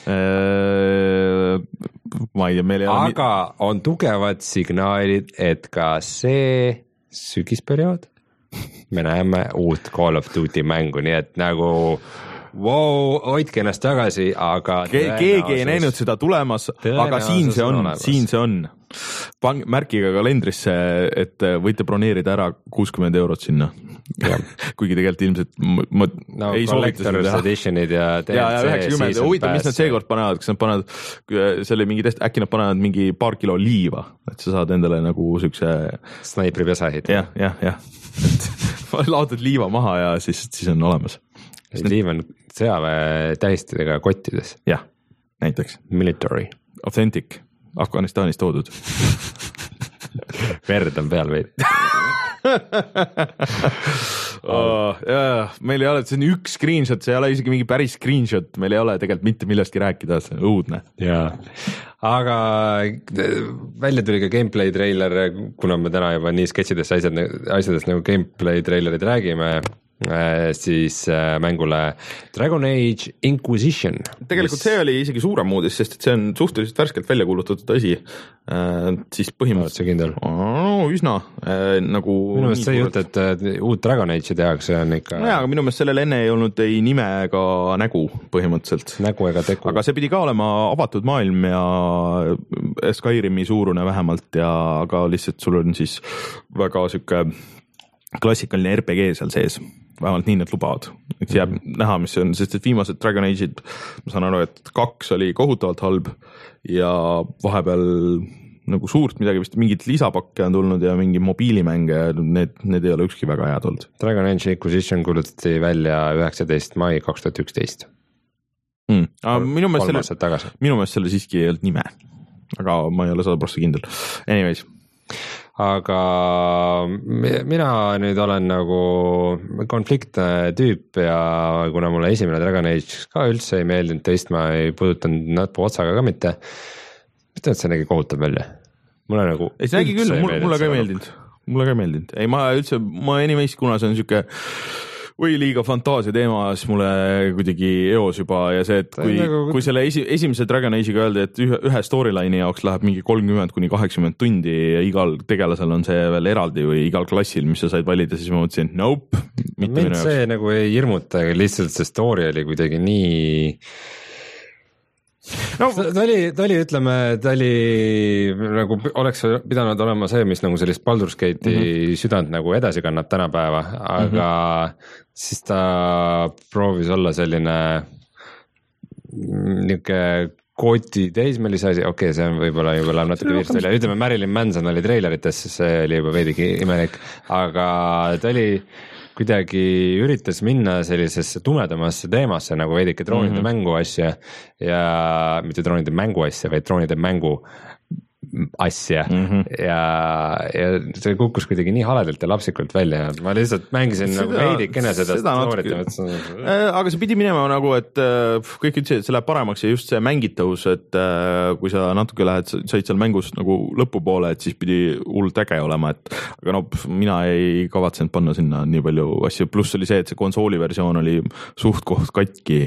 Ma ei tea, meil ei ole... Aga on tugevad signaalid, et ka see sügisperiood me näeme uut Call of Duty mängu, nii et nagu wow, hoidke ennast tagasi, aga Ke keegi ei näinud seda tulemas, aga siin see on, on siin see on. Pang, märkiga kalendrisse, et võite broneerida ära kuuskümmend eurot sinna. Kuigi tegelikult ilmselt ma no, ei soovita seda teha. Editionid ja D L C. Ja, ja üheksakümmend, huvitav, mis nad seekord panevad, kas nad panevad, see oli mingi test, äkki nad panevad mingi paar kilo liiva, et sa saad endale nagu sükse snaipri pesa hit. jah, jah, jah. Laotad liiva maha ja siis, siis on olemas. Liiv on sõjaväe tähistidega kottides. Jah, näiteks. Military. Authentic. Afganistanist toodud. Verd on peal veid. oh, jah, meil ei ole, see on üks screenshot, see ei ole isegi mingi päris screenshot, meil ei ole tegelikult mitte millestki rääkida, see on õudne. Jaa, aga välja tuli ka gameplay trailer, kuna me täna juba nii sketšidest asjad, asjadest nagu gameplay trailerid räägime, siis mängule Dragon Age Inquisition. Tegelikult mis... see oli isegi suurem uudis, sest et see on suhteliselt värskelt välja kuulutatud asi. Siis põhimõtteliselt oh, üsna nagu minu meelest see jutt, et uut Dragon Age'i tehakse on ikka no jaa, aga minu meelest sellel enne ei olnud ei nime ega nägu põhimõtteliselt. Nägu ega teku. Aga see pidi ka olema avatud maailm ja Skyrimi suurune vähemalt ja aga lihtsalt sul on siis väga süke klassikaline R P G seal sees. Vähemalt nii need lubavad, et jääb mm-hmm. näha, mis see on, sest et viimased Dragon Age'id, ma saan aru, et kaks oli kohutavalt halb ja vahepeal nagu suurt midagi vist, mingit lisapakke on tulnud ja mingi mobiilimänge, need, need ei ole ükski väga head olnud. Dragon Age Inquisition kuulutati välja üheksateist mai kaks tuhat üksteist. Mm. Minu meelest selle, minu meelest selle siiski ei olnud nime, aga ma ei ole sada prossa kindel. Anyways. Aga mina nüüd olen nagu konfliktne tüüp ja kuna mulle esimene Dragon Age ka üldse ei meeldinud, teist ma ei puudutanud näpu otsaga ka mitte, mis tead, see nägi kohutav välja? Mulle nagu ei, see nägi küll, mulle, mulle ka ei meeldinud, mulle ka ei meeldinud. Ei, ma üldse, ma anyways, kuna see on siuke või liiga fantaasia teema, siis mulle kuidagi eos juba ja see, et kui, nagu... kui selle esi, esimese Dragon Age'iga öeldi, et ühe, ühe storyline'i jaoks läheb mingi kolmkümmend kuni kaheksakümmend tundi ja igal tegelasel on see veel eraldi või igal klassil, mis sa said valida, siis ma mõtlesin, nope. Mind see nagu ei hirmuta, lihtsalt see story oli kuidagi nii... No, ta, ta oli, ta oli, ütleme, ta oli nagu oleks pidanud olema see, mis nagu sellist Baldur's Gate'i mm -hmm. südant nagu edasi kannab tänapäeva, aga mm -hmm. siis ta proovis olla selline niuke koti teismelise asi, okei okay,, see on võib-olla juba läheb natuke viirst välja, ütleme Marilyn Manson oli treilerites, see oli juba veidigi imelik, aga ta oli kuidagi üritas minna sellisesse tumedamasse teemasse nagu veidike droonide mm -hmm. mängu asja ja mitte droonide mängu asja, vaid droonide mängu asja mm -hmm. ja, ja see kukkus kuidagi nii haledalt ja lapsikult välja, ma lihtsalt mängisin seda, nagu veidikene seda, seda natuke, aga see pidi minema nagu, et kõik ütlesid, et see läheb paremaks ja just see mängitavus, et kui sa natuke lähed, said seal mängus nagu lõpupoole, et siis pidi hullult äge olema, et aga no mina ei kavatsenud panna sinna nii palju asju, pluss oli see, et see konsooli versioon oli suht koht katki.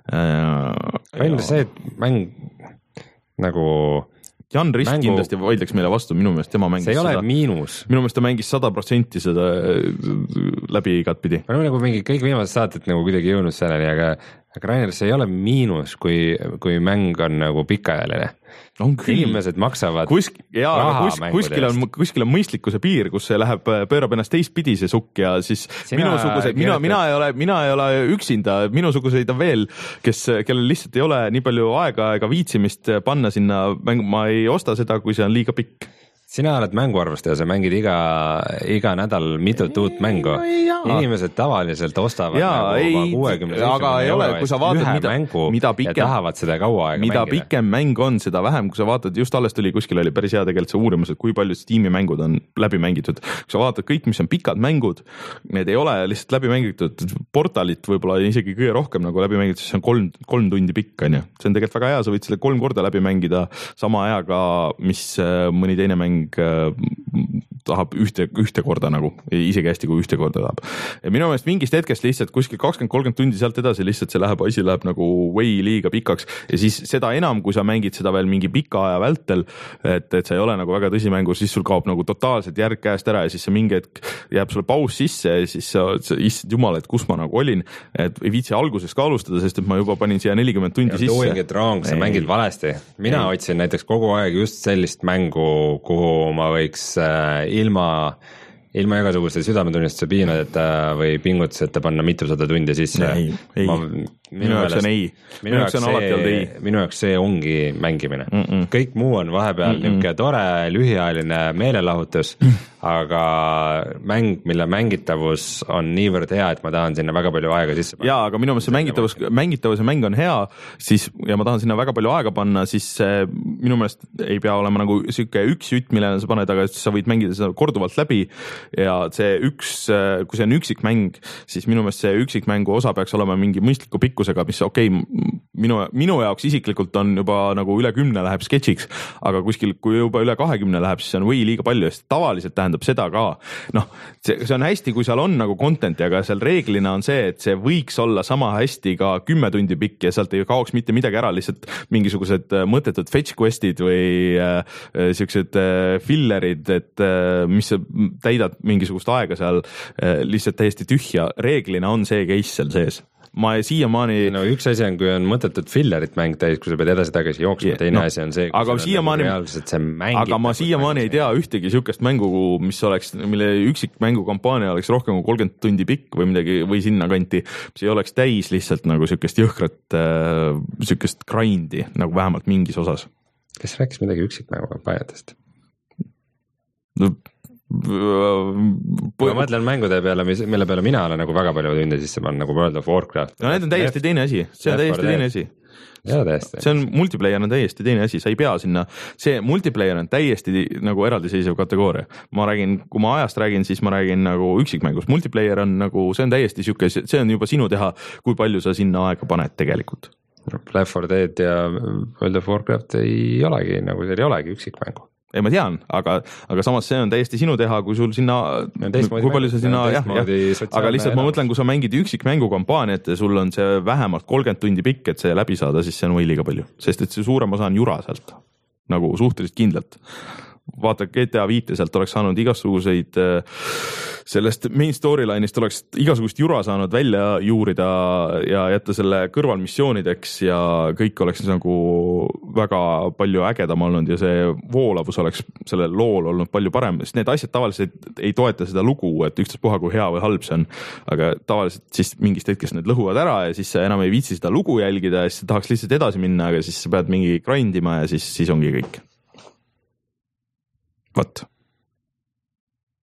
ainult see, et mäng nagu Jan Rist mängu... kindlasti vaidleks meile vastu, minu meelest tema mängis see ei ole seda, miinus. Minu meelest ta mängis sada protsenti seda läbi igat pidi. Ma olen nagu mingi kõik viimased saated nagu kuidagi jõudnud selleni, aga, aga Rainer, see ei ole miinus, kui, kui mäng on nagu pikaajaline. On küll. Inimesed maksavad Kusk, jaa, raha kus, kuskil, on, kuskil on mõistlikkuse piir, kus see läheb, pöörab ennast teistpidi see sukk ja siis sina minusugused, mina, mina ei ole, mina ei ole üksinda, minusuguseid on veel, kes, kellel lihtsalt ei ole nii palju aega ega viitsimist panna sinna mängu, ma ei osta seda, kui see on liiga pikk. Sina oled mänguarvustaja, sa mängid iga, iga nädal mitut uut mängu. Inimesed tavaliselt ostavad jaa, nagu kuuekümne euro eest ühe mida, mängu mida pikem, ja tahavad seda kaua aega mida mängida. Mida pikem mäng on, seda vähem, kui sa vaatad, just alles tuli kuskil oli päris hea tegelikult see uurimus, et kui paljud Steam'i mängud on läbi mängitud. Kui sa vaatad kõik, mis on pikad mängud, need ei ole lihtsalt läbi mängitud. Portalit võib-olla isegi kõige rohkem nagu läbi mängitud, see on kolm, kolm tundi pikk, on ju. See on tegelikult väga hea, sa võid selle kolm korda läbi mängida sama ajaga, mis mõni teine mäng tahab ühte, ühte korda nagu, isegi hästi kui ühte korda tahab. Ja minu meelest mingist hetkest lihtsalt kuskil kakskümmend kolmkümmend tundi sealt edasi lihtsalt see läheb, asi läheb nagu way liiga pikaks ja siis seda enam, kui sa mängid seda veel mingi pika aja vältel, et, et sa ei ole nagu väga tõsimängu, siis sul kaob nagu totaalselt järg käest ära ja siis see mingi hetk jääb sulle paus sisse ja siis sa, sa issand jumal, et kus ma nagu olin, et ei viitsi alguses ka alustada, sest et ma juba panin siia nelikümmend tundi ja sisse. Doing it wrong, sa mängid valesti. Mina ei. Otsin näiteks kogu aeg just sellist mängu, kuhu ma võiks äh, ilma, ilma igasuguste südametunnistuse piinadeta või pingutuseta panna mitusada tundi sisse. Ei, ei. Ma, minu jaoks on ei. Minu jaoks on alati olnud ei. Minu jaoks see ongi mängimine. Mm -mm. Kõik muu on vahepeal mm -mm. niisugune tore, lühiajaline meelelahutus, aga mäng, mille mängitavus on niivõrd hea, et ma tahan sinna väga palju aega sisse panna. Jaa, aga minu meelest see mängitavus, mängitavuse mäng on hea, siis, ja ma tahan sinna väga palju aega panna, siis minu meelest ei pea olema nagu siuke üks jütt, millele sa paned, aga sa võid mängida seda korduvalt läbi ja see üks, kui see on üksik mäng, siis minu meelest see üksikmängu osa peaks olema mingi mõistliku pikkusega, mis okei okay,, minu, minu jaoks isiklikult on juba nagu üle kümne läheb sketšiks, aga kuskil, kui juba üle kahekümne läheb, siis see on või liiga palju, sest tavaliselt tähendab seda ka, noh, see, see on hästi, kui seal on nagu content'i, aga seal reeglina on see, et see võiks olla sama hästi ka kümme tundi pikk ja sealt ei kaoks mitte midagi ära, lihtsalt mingisugused mõttetud fetch quest'id või äh, siuksed äh, fillerid, et äh, mis sa täidad mingisugust aega seal äh, lihtsalt täiesti tühja, reeglina on see case seal sees. Ma siiamaani no üks asi on, kui on mõttetut fillerit mäng täis, kui sa pead edasi-tagasi jooksma, teine no, asi on see, aga siiamaani nagu aga ma siiamaani ei tea ühtegi siukest mängu, mis oleks, mille üksik mängukampaania oleks rohkem kui kolmkümmend tundi pikk või midagi või sinna kanti, mis ei oleks täis lihtsalt nagu siukest jõhkrat äh, siukest grindi nagu vähemalt mingis osas. Kes rääkis midagi üksik mängukampaaniatest? No ma mõtlen mängude peale, mis, mille peale mina olen nagu väga palju tunde sisse pannud, nagu World of Warcraft. No need on täiesti teine asi, see on täiesti teine asi. Ja, täiesti. See on multiplayer on täiesti teine asi, sa ei pea sinna, see multiplayer on täiesti nagu eraldiseisev kategooria. Ma räägin, kui ma ajast räägin, siis ma räägin nagu üksikmängus. Multiplayer on nagu, see on täiesti siuke, see on juba sinu teha, kui palju sa sinna aega paned tegelikult. Left four Dead ja World of Warcraft ei olegi, nagu seal ei olegi üksikmängu. Ei, ma tean, aga, aga samas see on täiesti sinu teha, kui sul sinna, kui palju sa sinna, jah, jah, aga lihtsalt ma mõtlen, kui sa mängid üksik mängukampaaniat ja sul on see vähemalt kolmkümmend tundi pikk, et see läbi saada, siis see on või liiga palju, sest et see suurem osa on jura sealt, nagu suhteliselt kindlalt. Vaata G T A viite, sealt oleks saanud igasuguseid, sellest main storyline'ist oleks igasugust jura saanud välja juurida ja jätta selle kõrvalmissioonideks ja kõik oleks nagu väga palju ägedam olnud ja see voolavus oleks sellel lool olnud palju parem, sest need asjad tavaliselt ei toeta seda lugu, et ükstaspuha kui hea või halb see on, aga tavaliselt siis mingist hetkest need lõhuvad ära ja siis sa enam ei viitsi seda lugu jälgida ja siis sa tahaks lihtsalt edasi minna, aga siis sa pead mingi grindima ja siis, siis ongi kõik. Vot.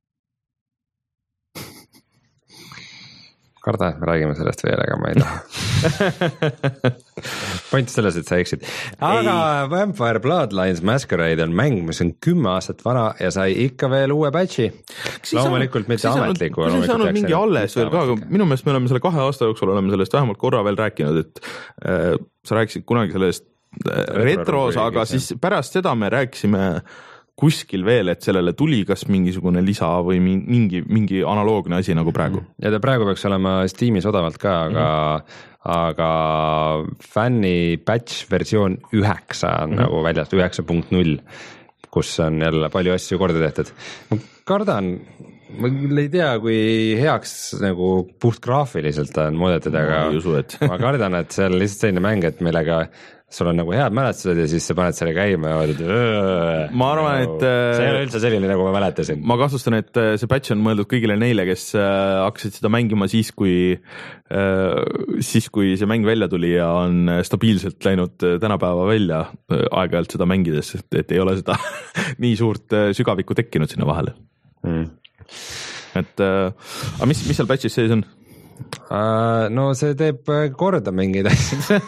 Karda, et me räägime sellest veel, aga ma ei taha. point selles, et sa eksid. aga ei. Vampire Bloodlines Masquerade on mäng, mis on kümme aastat vana ja sai ikka veel uue patchi. Loomulikult mitte ametliku. Kas ei saanud mingi alles veel ka, aga minu meelest me oleme selle kahe aasta jooksul oleme sellest vähemalt korra veel rääkinud, et äh, sa rääkisid kunagi sellest äh, retros, aga siis pärast seda me rääkisime kuskil veel, et sellele tuli kas mingisugune lisa või mingi, mingi analoogne asi nagu praegu. Ja ta praegu peaks olema Steamis odavalt ka, aga mm-hmm. aga fänni patch versioon üheksa on mm-hmm. nagu väljast, üheksa punkt null, kus on jälle palju asju korda tehtud. Ma kardan, ma küll ei tea, kui heaks nagu puht graafiliselt on muudetud, aga ma, usu, et. ma kardan, et see on lihtsalt selline mäng, et millega sul on nagu head mälestused ja siis sa paned selle käima ja vaatad, ma arvan, et see ei ole üldse selline, nagu ma mäletasin. Ma kahtlustan, et see patch on mõeldud kõigile neile, kes hakkasid seda mängima siis, kui siis, kui see mäng välja tuli ja on stabiilselt läinud tänapäeva välja aeg-ajalt seda mängides, et, et ei ole seda nii suurt sügavikku tekkinud sinna vahele. Mm. Et aga mis, mis seal patchis sees on? Uh, no see teeb korda mingeid asju.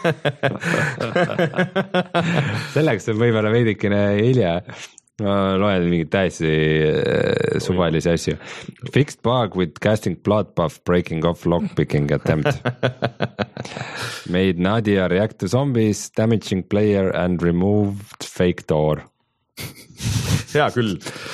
Selleks on võib-olla veidikene hilja. Ma loen mingid täiesti suvalisi asju. Fixed bug with casting blood buff breaking off lockpicking attempt. Made Nadia react to zombies, damaging player and removed fake door. Hea küll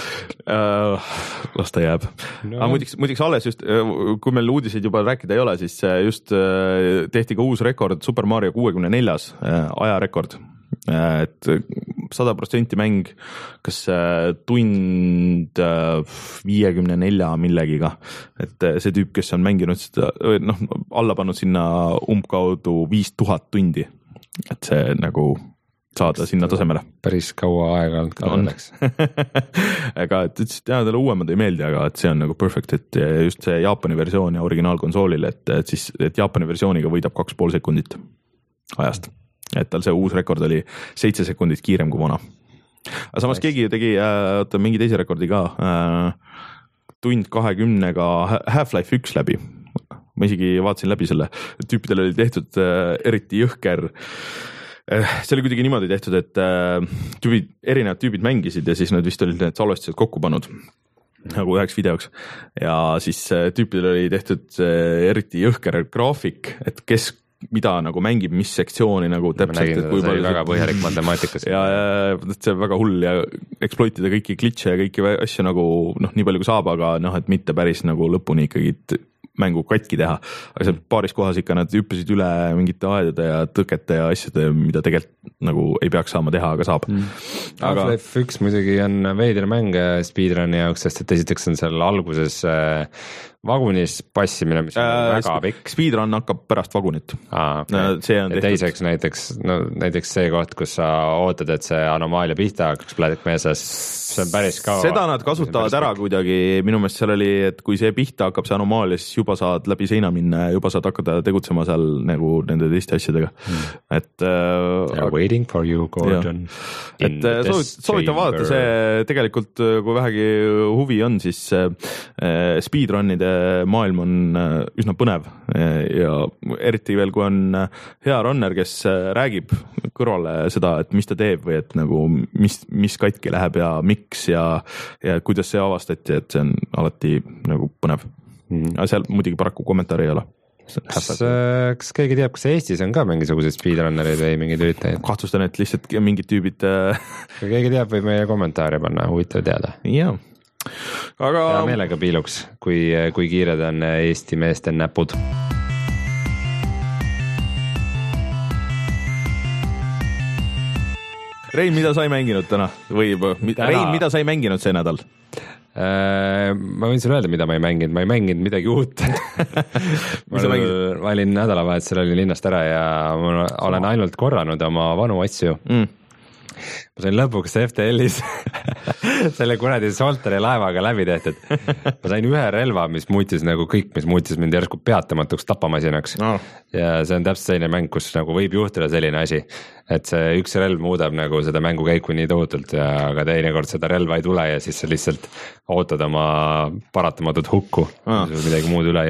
uh,, las ta jääb no.. aga muidiks, muidiks alles just, kui meil uudiseid juba rääkida ei ole, siis just uh, tehti ka uus rekord Super Mario kuuekümne neljas uh, ajarekord, uh, et sada protsenti mäng, kas uh, tund uh, viiekümne nelja millegiga, et uh, see tüüp, kes on mänginud seda, noh, alla pannud sinna umbkaudu viis tuhat tundi, et see nagu saada sinna tasemele. Päris kaua aega olnud ka õnneks. aga et ütles, et jah, talle uuemad ei meeldi, aga et see on nagu perfect, et just see Jaapani versioon ja originaalkonsoolil, et, et siis, et Jaapani versiooniga võidab kaks pool sekundit ajast. Et tal see uus rekord oli seitse sekundit kiirem kui vana. Aga samas keegi tegi äh, mingi teise rekordi ka äh, tund kahekümnega Half-Life üks läbi. Ma isegi vaatasin läbi selle, tüüpidel oli tehtud äh, eriti jõhker. See oli kuidagi niimoodi tehtud, et tüübid, erinevad tüübid mängisid ja siis nad vist olid need salvestused kokku pannud nagu üheks videoks ja siis tüüpidel oli tehtud eriti jõhker graafik, et kes mida nagu mängib, mis sektsiooni nagu täpselt, et kui palju väga põhjalik matemaatikas. Ja, ja see on väga hull ja exploitida kõiki glitche ja kõiki asju nagu noh, nii palju kui saab, aga noh, et mitte päris nagu lõpuni ikkagi mängu katki teha, aga seal paaris kohas ikka nad hüppasid üle mingite aedade ja tõkete ja asjade, mida tegelikult nagu ei peaks saama teha, aga saab. Mm. Aga Half-Life üks muidugi on veider mäng speedrun'i jaoks, sest et esiteks on seal alguses äh, vagunis passimine, mis on äh, väga pikk. Speedrun hakkab pärast vagunit. Aa, okay. See on tehtud. Teiseks näiteks, no, näiteks see koht, kus sa ootad, et see anomaalia pihta hakkaks Black Mesas, see on päris kaua. Seda nad kasutavad ära pikk. Kuidagi, minu meelest seal oli, et kui see pihta hakkab see anomaalia, siis juba saad läbi seina minna ja juba saad hakata tegutsema seal nagu nende teiste asjadega. Hmm. Et uh, waiting for you, Gordon. Et soovit, soovitan vaadata see tegelikult, kui vähegi huvi on, siis uh, speedrunnide maailm on üsna põnev ja eriti veel, kui on hea runner, kes räägib kõrvale seda, et mis ta teeb või et nagu mis, mis katki läheb ja miks ja, ja kuidas see avastati, et see on alati nagu põnev. Mm. Aga seal muidugi paraku kommentaari ei ole. Kas, kas keegi teab, kas Eestis on ka mingisugused speedrunnerid või mingid üritajaid? Kahtlustan, et lihtsalt mingid tüübid kui keegi teab, võib meie kommentaari panna, huvitav teada. Jaa. Aga ja meelega piiluks, kui, kui kiired on Eesti meeste näpud. Rein, mida sa ei mänginud täna? Või täna... Rein, mida sa ei mänginud see nädal? Ma võin sulle öelda, mida ma ei mänginud, ma ei mänginud midagi uut. ma, ma olin nädalavahetusel, olin linnast ära ja ma olen ainult korranud oma vanu asju. Mm. Ma sain lõpuks F T L-is selle kuradi Solteri laevaga läbi tehtud. Ma sain ühe relva, mis muutis nagu kõik, mis muutis mind järsku peatamatuks tapamasinaks. No. Ja see on täpselt selline mäng, kus nagu võib juhtuda selline asi, et see üks relv muudab nagu seda mängukäiku nii tohutult ja aga teinekord seda relva ei tule ja siis sa lihtsalt ootad oma paratamatut hukku, ah. midagi muud üle ei jää.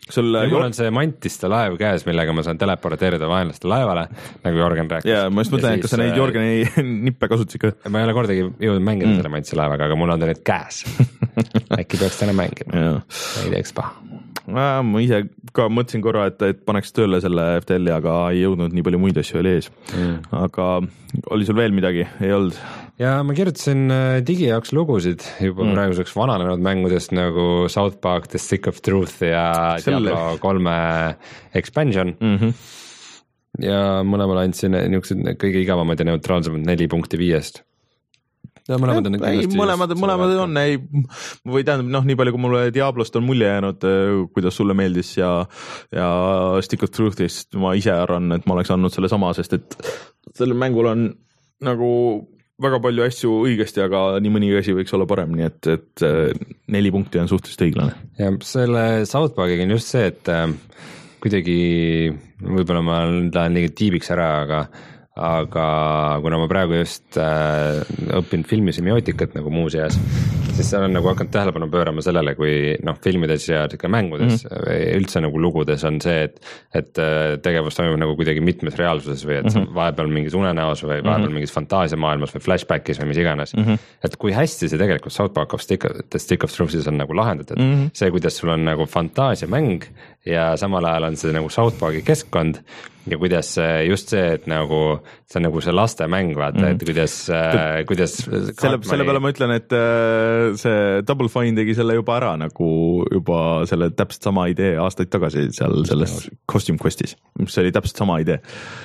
sul mul on see Mantiste laev käes, millega ma saan teleporteerida vaenlaste laevale, nagu Jorgen rääkis. jaa, ma just mõtlen, et kas sa neid Jorgeni nippe kasutasid ka? Ma ei ole kordagi jõudnud mängida mm. selle Mantiste laevaga, aga mul on ta nüüd käes. Äkki peaks täna mängima. Ei teeks paha. Ma ise ka mõtlesin korra, et, et paneks tööle selle F T L-i, aga ei jõudnud, nii palju muid asju oli ees. Mm. Aga oli sul veel midagi? Ei olnud? Ja ma kirjutasin digi jaoks lugusid juba mm. praeguseks vananenud mängudest nagu South Park, The Stick of Truth ja selle. Diablo kolme expansion. Mm-hmm. Ja mõlemale andsin niisugused kõige igavamad ja neutraalsemad neli punkti viiest. Ja mõlemad on, ei, mõlemad, mõlemad on, ei, või tähendab, noh, nii palju kui mulle Diablost on mulje jäänud, kuidas sulle meeldis ja, ja Stick of Truthist ma ise arvan, et ma oleks andnud selle sama, sest et sellel mängul on nagu väga palju asju õigesti, aga nii mõni asi võiks olla parem, nii et, et neli punkti on suhteliselt õiglane. Ja selle South Parkiga on just see, et kuidagi võib-olla ma lähen liiga tiibiks ära, aga aga kuna ma praegu just äh, õpin filmisemiotikat nagu muuseas, siis seal on nagu hakanud tähelepanu pöörama sellele, kui noh, filmides ja mängudes mm -hmm. üldse nagu lugudes on see, et, et tegevus toimub nagu kuidagi mitmes reaalsuses või et mm -hmm. vahepeal mingis unenäos või vahepeal mm -hmm. mingis fantaasiamaailmas või flashbackis või mis iganes mm. -hmm. Et kui hästi see tegelikult South Park of Stick, Stick of Truthis on nagu lahendatud, mm -hmm. see, kuidas sul on nagu fantaasiamäng ja samal ajal on see nagu South Parki keskkond ja kuidas just see, et nagu see on nagu see laste mäng, vaata mm., et kuidas, kuidas selle, selle peale ma ütlen, et see Double Fine tegi selle juba ära nagu juba selle täpselt sama idee aastaid tagasi seal selles Costume Questis, mis oli täpselt sama idee.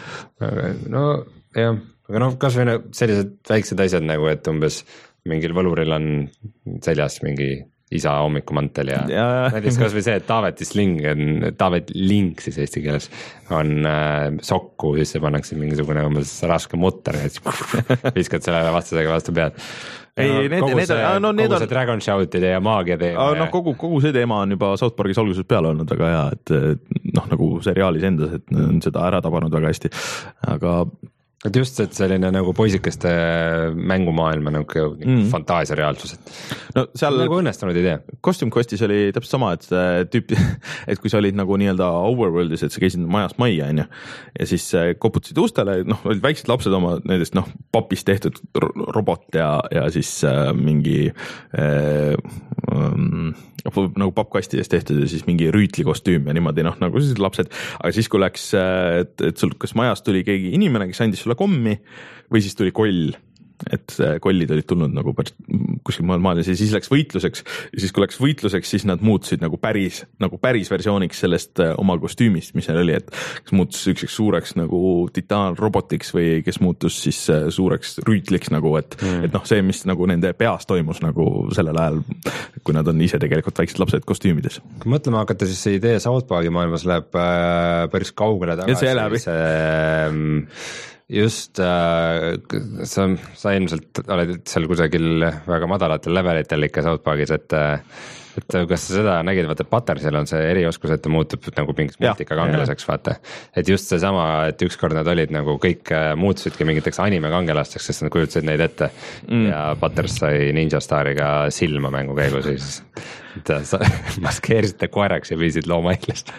No jah, aga noh, kas või sellised väiksed asjad nagu, et umbes mingil võluril on seljas mingi isa hommikumantel ja, ja näiteks kas või see, et Taaveti sling on, Taavet ling siis eesti keeles on äh, sokku, siis see pannakse mingisugune umbes raske mutter ja siis viskad sellele vastasega vastu pead. Ei, no, need, kogu need, see, no, need kogu on... see Dragon Shoutide ja maagia teema. No, kogu, kogu see teema on juba South Parkis algusest peale olnud väga hea, et noh, nagu seriaalis endas, et on seda ära tabanud väga hästi, aga et just, et selline nagu poisikeste mängumaailma nagu mm. fantaasiareaalsus, et no, seal nagu õnnestunud idee. Costume Questis oli täpselt sama, et tüüp, et kui sa olid nagu nii-öelda overworldis, et sa käisid majast majja, on ju, ja siis koputasid ustele, noh, olid väiksed lapsed oma nendest, noh, papist tehtud robot ja, ja siis äh, mingi äh, ähm, nagu pappkastidest tehtud ja siis mingi rüütli kostüüm ja niimoodi, noh, nagu siis lapsed, aga siis kui läks, et, et sul kas majast tuli keegi inimene, kes andis sulle kommi või siis tuli koll, et kollid olid tulnud nagu kuskil maailmas ja siis läks võitluseks ja siis kui läks võitluseks, siis nad muutusid nagu päris, nagu päris versiooniks sellest oma kostüümist, mis neil oli, et kes muutus ükseks suureks nagu titaanrobotiks või kes muutus siis suureks rüütliks nagu, et, mm. et noh, see, mis nagu nende peas toimus nagu sellel ajal, kui nad on ise tegelikult väiksed lapsed kostüümides. Kui mõtlema hakata, siis see idee South Parki maailmas läheb äh, päris kaugele tagasi. Ja see läheb. See, just äh, sa, sa ilmselt oled seal kusagil väga madalatel levelitel ikka South Parkis, et et kas sa seda nägid, vaata Pattersil on see erioskus, et ta muutub nagu mingiks multikakangelaseks, vaata. Et just see sama, et ükskord nad olid nagu kõik muutusidki mingiteks anime kangelasteks, sest nad kujutasid neid ette mm. ja Patters sai Ninja Stariga silma mängu käigus siis. Sa maskeerisite koeraks ja viisid loomailest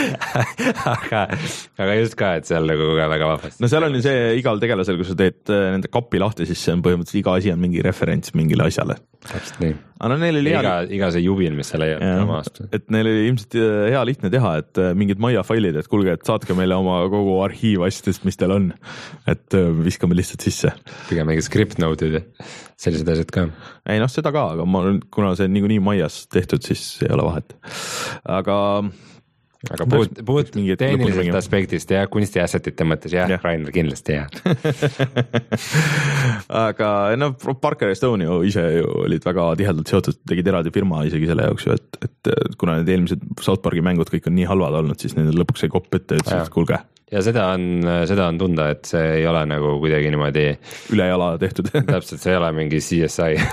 aga, aga just ka, et seal nagu väga vahvasti. No seal on ju see igal tegelasel, kui sa teed nende kapi lahti, siis see on põhimõtteliselt iga asi on mingi referents mingile asjale. Täpselt nii. No, iga, iga see jubil, mis sa leiad oma aasta. Et neil oli ilmselt hea lihtne teha, et mingid Maia failid, et kuulge, et saatke meile oma kogu arhiiv asjadest, mis teil on, et viskame lihtsalt sisse. Pigem mingi script note'id ja sellised asjad ka. Ei noh, seda ka, aga ma, kuna see niikuinii Maias tehtud, siis ei ole vahet. Aga aga puud, puud tehniliselt aspektist ja kunsti assetite mõttes, jah, ja. Rainer kindlasti, jah. aga no Parker ja Stone ju ise ju olid väga tihedalt seotud, tegid eraldi firma isegi selle jaoks ju, et, et kuna need eelmised South Parki mängud kõik on nii halvad olnud, siis neil lõpuks ei kopp ette, ütles, et kuulge. Ja seda on, seda on tunda, et see ei ole nagu kuidagi niimoodi üle jala tehtud. Täpselt, see ei ole mingi C S I.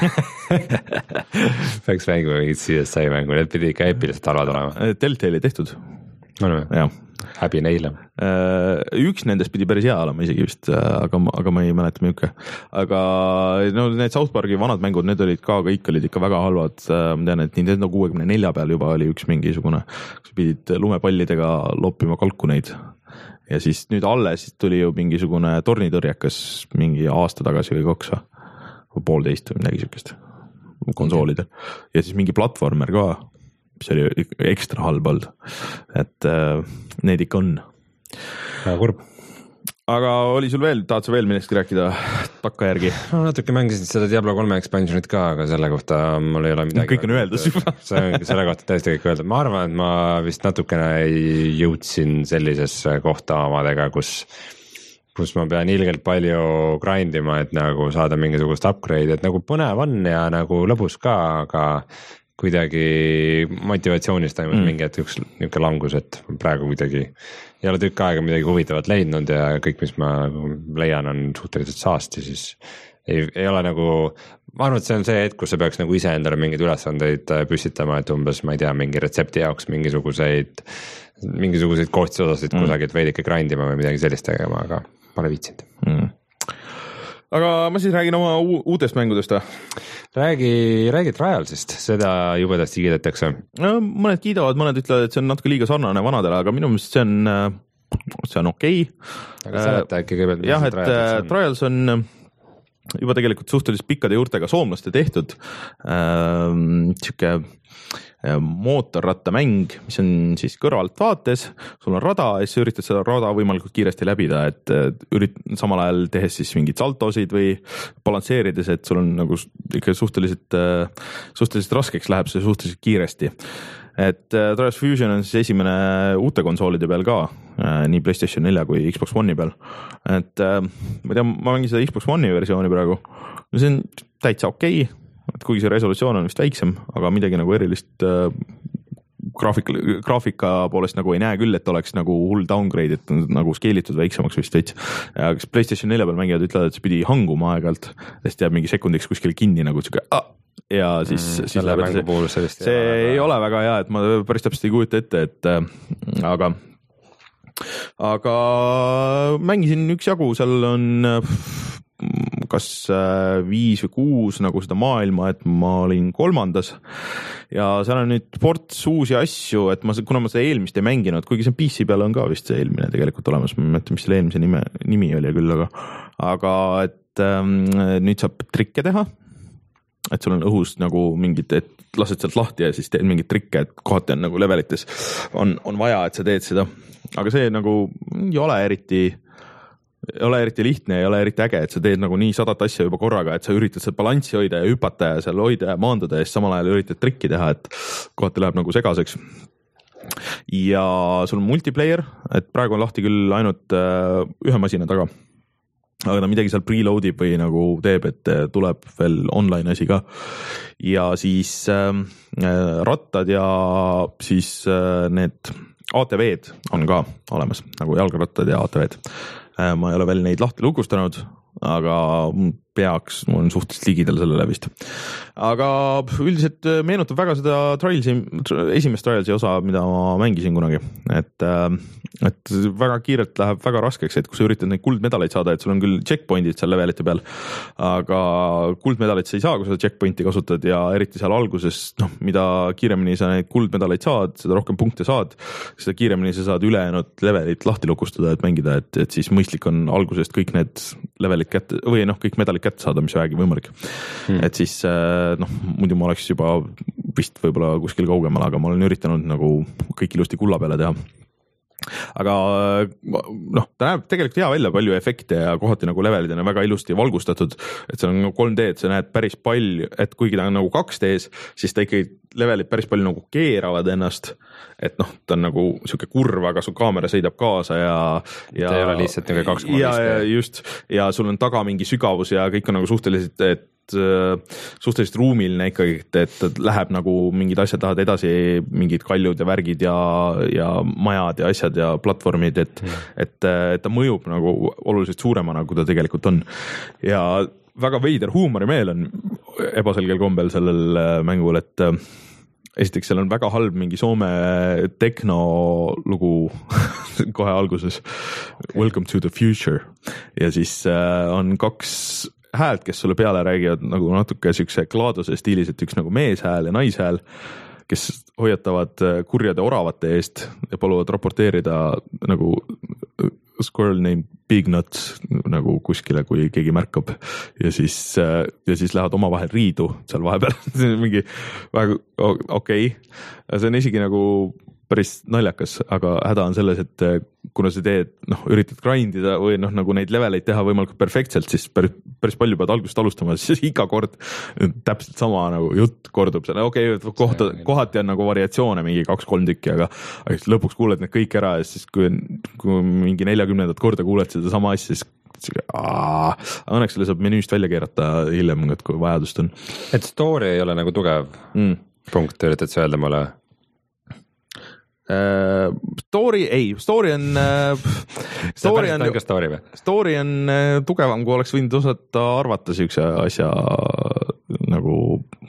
Peaks mängima mingid C S I mängu, need pidi ikka eepiliselt halvad olema. Telltale'i tehtud. No, jah, häbi neile. Üks nendest pidi päris hea olema isegi vist, aga, aga ma ei mäleta milline. Aga no need South Parki vanad mängud, need olid ka, kõik olid ikka väga halvad. Ma tean, et Nintendo kuuekümne nelja peal juba oli üks mingisugune, kus pidid lumepallidega loppima kalkuneid. Ja siis nüüd alles tuli ju mingisugune tornitõrjekas mingi aasta tagasi või kaks või poolteist või midagi sükest konsoolidel. Ja siis mingi platvormer ka, mis oli ekstra halb olnud. Et äh, neid ikka on. Väga kurb. Aga oli sul veel, tahad sa veel millestki rääkida takka järgi? No, natuke mängisin seda Diablo kolme expansionit ka, aga selle kohta mul ei ole midagi. Kõik on öeldus juba. Selle kohta täiesti kõik öeldud. Ma arvan, et ma vist natukene jõudsin sellisesse kohta omadega, kus, kus ma pean ilgelt palju grindima, et nagu saada mingisugust upgrade, et nagu põnev on ja nagu lõbus ka, aga kuidagi motivatsioonist toimub mm. mingi hetk üks niisugune langus, et praegu kuidagi ei ole tükk aega midagi huvitavat leidnud ja kõik, mis ma leian, on suhteliselt saasti, siis ei, ei ole nagu, ma arvan, et see on see hetk, kus sa peaks nagu ise endale mingeid ülesandeid püstitama, et umbes, ma ei tea, mingi retsepti jaoks mingisuguseid, mingisuguseid koostisosasid mm. kusagil veidike grindima või midagi sellist tegema, aga ma olen viitsinud. Mm. Aga ma siis räägin oma uutest mängudest. Räägi, räägi Trialsist, seda jubedasti kiidetakse. No, mõned kiidavad, mõned ütlevad, et see on natuke liiga sarnane vanadele, aga minu meelest see on, see on okei. Aga seleta äkki kõigepealt. Jah, et on? Trials on juba tegelikult suhteliselt pikkade juurtega soomlaste tehtud. Siuke mootorrattamäng, mis on siis kõrvalt vaates, sul on rada ja siis üritad seda rada võimalikult kiiresti läbida, et ürit, samal ajal tehes siis mingid saltosid või balansseerides, et sul on nagu ikka suhteliselt, suhteliselt raskeks läheb see suhteliselt kiiresti. Et Trials Fusion on siis esimene uute konsoolide peal ka, nii PlayStation nelja kui Xbox One'i peal. Et ma tean, ma mängin seda Xbox One'i versiooni praegu, see on täitsa okei, et kuigi see resolutsioon on vist väiksem, aga midagi nagu erilist äh, graafika, graafika poolest nagu ei näe küll, et oleks nagu hull downgrade, et nagu skeelitud väiksemaks vist veits. Ja kas PlayStation nelja peal mängijad ütlevad, et see pidi hanguma aegalt, sest jääb mingi sekundiks kuskil kinni nagu tsuke, ah! Ja siis, mm, siis läheb, see, see, see ei väga... ole väga hea, et ma päris täpselt ei kujuta ette, et äh, aga aga mängisin üks jagu, seal on kas viis või kuus nagu seda maailma, et ma olin kolmandas ja seal on nüüd ports uusi asju, et ma, kuna ma seda eelmist ei mänginud, kuigi see P C peal on ka vist see eelmine tegelikult olemas, ma ei mäleta, mis selle eelmise nime, nimi oli küll, aga aga et ähm, nüüd saab trikke teha, et sul on õhus nagu mingid, et lased sealt lahti ja siis teed mingid trikke, et kohati on nagu levelites on, on vaja, et sa teed seda, aga see nagu ei ole eriti ei ole eriti lihtne, ei ole eriti äge, et sa teed nagu nii sadat asja juba korraga, et sa üritad seal balanssi hoida ja hüpata ja seal hoida ja maanduda ja siis samal ajal üritad trikki teha, et kohati läheb nagu segaseks. Ja sul on multiplayer, et praegu on lahti küll ainult ühe masina taga, aga ta midagi seal preloadib või nagu teeb, et tuleb veel online asi ka. Ja siis äh, rattad ja siis äh, need A T V-d on ka olemas, nagu jalgrattad ja A T V-d. Ma ei ole veel neid lahti lukustanud, aga peaks, mul on suhteliselt ligidal sellele vist. Aga üldiselt meenutab väga seda Trialsi, esimest Trialsi osa, mida ma mängisin kunagi. Et, et väga kiirelt läheb väga raskeks, et kui sa üritad neid kuldmedaleid saada, et sul on küll checkpointid seal levelite peal, aga kuldmedaleid sa ei saa, kui sa checkpointi kasutad ja eriti seal alguses, noh, mida kiiremini sa neid kuldmedaleid saad, seda rohkem punkte saad, seda kiiremini sa saad ülejäänud levelit lahti lukustada, et mängida, et, et siis mõistlik on algusest kõik need levelid kätte, või noh, kõik medalid kätte saada, mis vähegi võimalik. Hmm. Et siis noh, muidu ma oleks juba vist võib-olla kuskil kaugemal, aga ma olen üritanud nagu kõik ilusti kulla peale teha. Aga noh, ta näeb tegelikult hea välja, palju efekte ja kohati nagu levelid on väga ilusti valgustatud, et see on kolm D, et sa näed päris palju, et kuigi ta on nagu kaks D-s, siis ta ikkagi levelid päris palju nagu keeravad ennast, et noh, ta on nagu siuke kurv, aga su kaamera sõidab kaasa ja, ja ta ei ole lihtsalt nagu kaks koma viis D. Ja just, ja sul on taga mingi sügavus ja kõik on nagu suhteliselt, et suhteliselt ruumiline ikkagi, et läheb nagu mingid asjad tahad edasi, mingid kaljud ja värgid ja, ja majad ja asjad ja platvormid, et, mm. et, et ta mõjub nagu oluliselt suuremana, kui ta tegelikult on. Ja väga veider huumorimeel on ebaselgel kombel sellel mängul, et esiteks seal on väga halb mingi Soome tekno lugu kohe alguses okay. Welcome to the future ja siis äh, on kaks häält, kes sulle peale räägivad nagu natuke siukse klaaduse stiilis, et üks nagu meeshääl ja naishääl, kes hoiatavad kurjade oravate eest ja paluvad raporteerida nagu squirrel named Big Nuts nagu kuskile, kui keegi märkab ja siis, ja siis lähevad omavahel riidu seal vahepeal. See on mingi väga okei okay. See on isegi nagu päris naljakas, aga häda on selles, et kuna sa teed, noh, üritad grindida või noh, nagu neid leveleid teha võimalikult perfektselt, siis päris, päris palju pead algusest alustama, siis iga kord täpselt sama nagu jutt kordub seal. Okei, okay, kohta, kohati on nagu variatsioone mingi kaks-kolm tükki, aga, aga siis lõpuks kuuled need kõik ära ja siis kui, kui mingi neljakümnendat korda kuuled seda sama asja, siis Aa, õnneks selle saab menüüst välja keerata hiljem, kui vajadust on. Et story ei ole nagu tugev mm. punkt, üritad sa öelda mulle? Uh, story, ei, story on uh, story on, story, story on uh, tugevam, kui oleks võinud osata arvata siukse asja nagu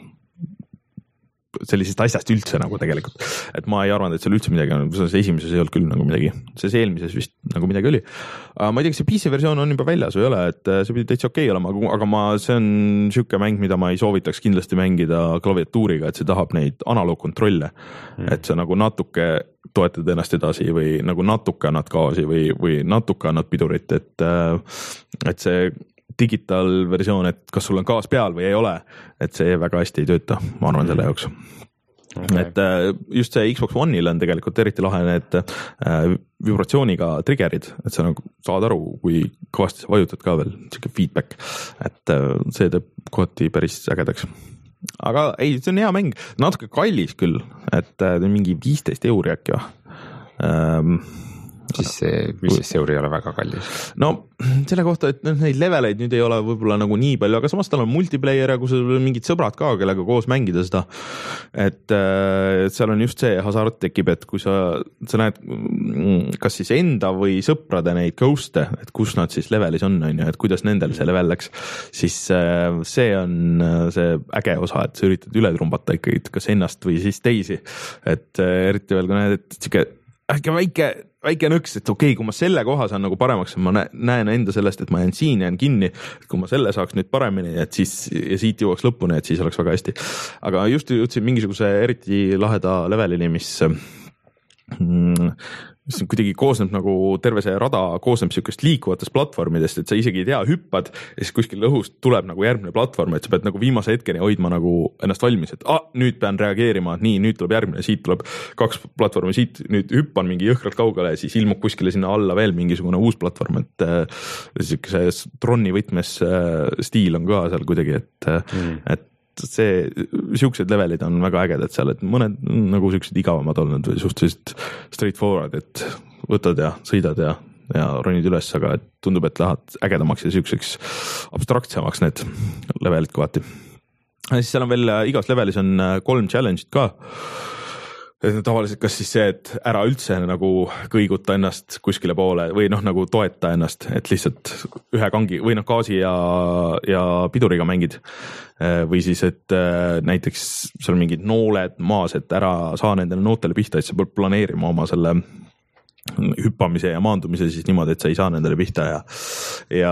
sellisest asjast üldse nagu tegelikult, et ma ei arvanud, et seal üldse midagi on, selles esimeses ei olnud küll nagu midagi, selles eelmises vist nagu midagi oli. Ma ei tea, kas see P C versioon on juba väljas või ei ole, et see pidi täitsa okei okay olema, aga ma, see on siuke mäng, mida ma ei soovitaks kindlasti mängida klaviatuuriga, et see tahab neid analoogkontrolle, mm. et sa nagu natuke toetad ennast edasi või nagu natuke annad gaasi või, või natuke annad pidurit, et, et see digitaalversioon, et kas sul on gaas peal või ei ole, et see väga hästi ei tööta, ma arvan selle jaoks. Okay. Et just see Xbox One'il on tegelikult eriti lahe need vibratsiooniga triggerid, et sa nagu saad aru, kui kõvasti sa vajutad ka veel, siuke feedback, et see teeb kohati päris ägedaks. Aga ei, see on hea mäng, natuke kallis küll, et mingi viisteist euri äkki või. Um, siis see viisteist euri ei ole väga kallis. No selle kohta, et neid leveleid nüüd ei ole võib-olla nagu nii palju, aga samas tal on multiplayer ja kui sul on mingid sõbrad ka, kellega koos mängida seda, et äh, seal on just see hasart tekib, et kui sa, sa näed kas siis enda või sõprade neid ghost'e, et kus nad siis levelis on, on ju, et kuidas nendel see level läks, siis äh, see on see äge osa, et sa üritad üle trumbata ikkagi kas ennast või siis teisi, et äh, eriti veel kui näed, et siuke äkki väike, väike nõks, et okei okay,, kui ma selle koha saan nagu paremaks, ma näen enda sellest, et ma jään siin, jään kinni, et kui ma selle saaks nüüd paremini, et siis ja siit jõuaks lõpuni, et siis oleks väga hästi. Aga just jõudsin mingisuguse eriti laheda levelini, mis mm, mis kuidagi koosneb nagu terve see rada koosneb siukest liikuvatest platvormidest, et sa isegi ei tea, hüppad ja siis kuskil õhust tuleb nagu järgmine platvorm, et sa pead nagu viimase hetkeni hoidma nagu ennast valmis, et ah, nüüd pean reageerima, nii, nüüd tuleb järgmine, siit tuleb kaks platvormi, siit nüüd hüppan mingi jõhkralt kaugele ja siis ilmub kuskile sinna alla veel mingisugune uus platvorm, et äh, siukese tronni võtmes äh, stiil on ka seal kuidagi, et mm. et see, siuksed levelid on väga ägedad seal, et mõned nagu siuksed igavamad olnud või suhteliselt straightforward, et võtad ja sõidad ja, ja ronid üles, aga tundub, et lähed ägedamaks ja siukseks abstraktsemaks need levelid kohati. Ja siis seal on veel, igas levelis on kolm challenge'id ka. Tavaliselt kas siis see, et ära üldse nagu kõiguta ennast kuskile poole või noh, nagu toeta ennast, et lihtsalt ühe kangi või noh, gaasi ja, ja piduriga mängid. Või siis, et näiteks seal on mingid nooled maas, et ära saa nendele nootele pihta, et sa pead planeerima oma selle hüppamise ja maandumise siis niimoodi, et sa ei saa nendele pihta ja, ja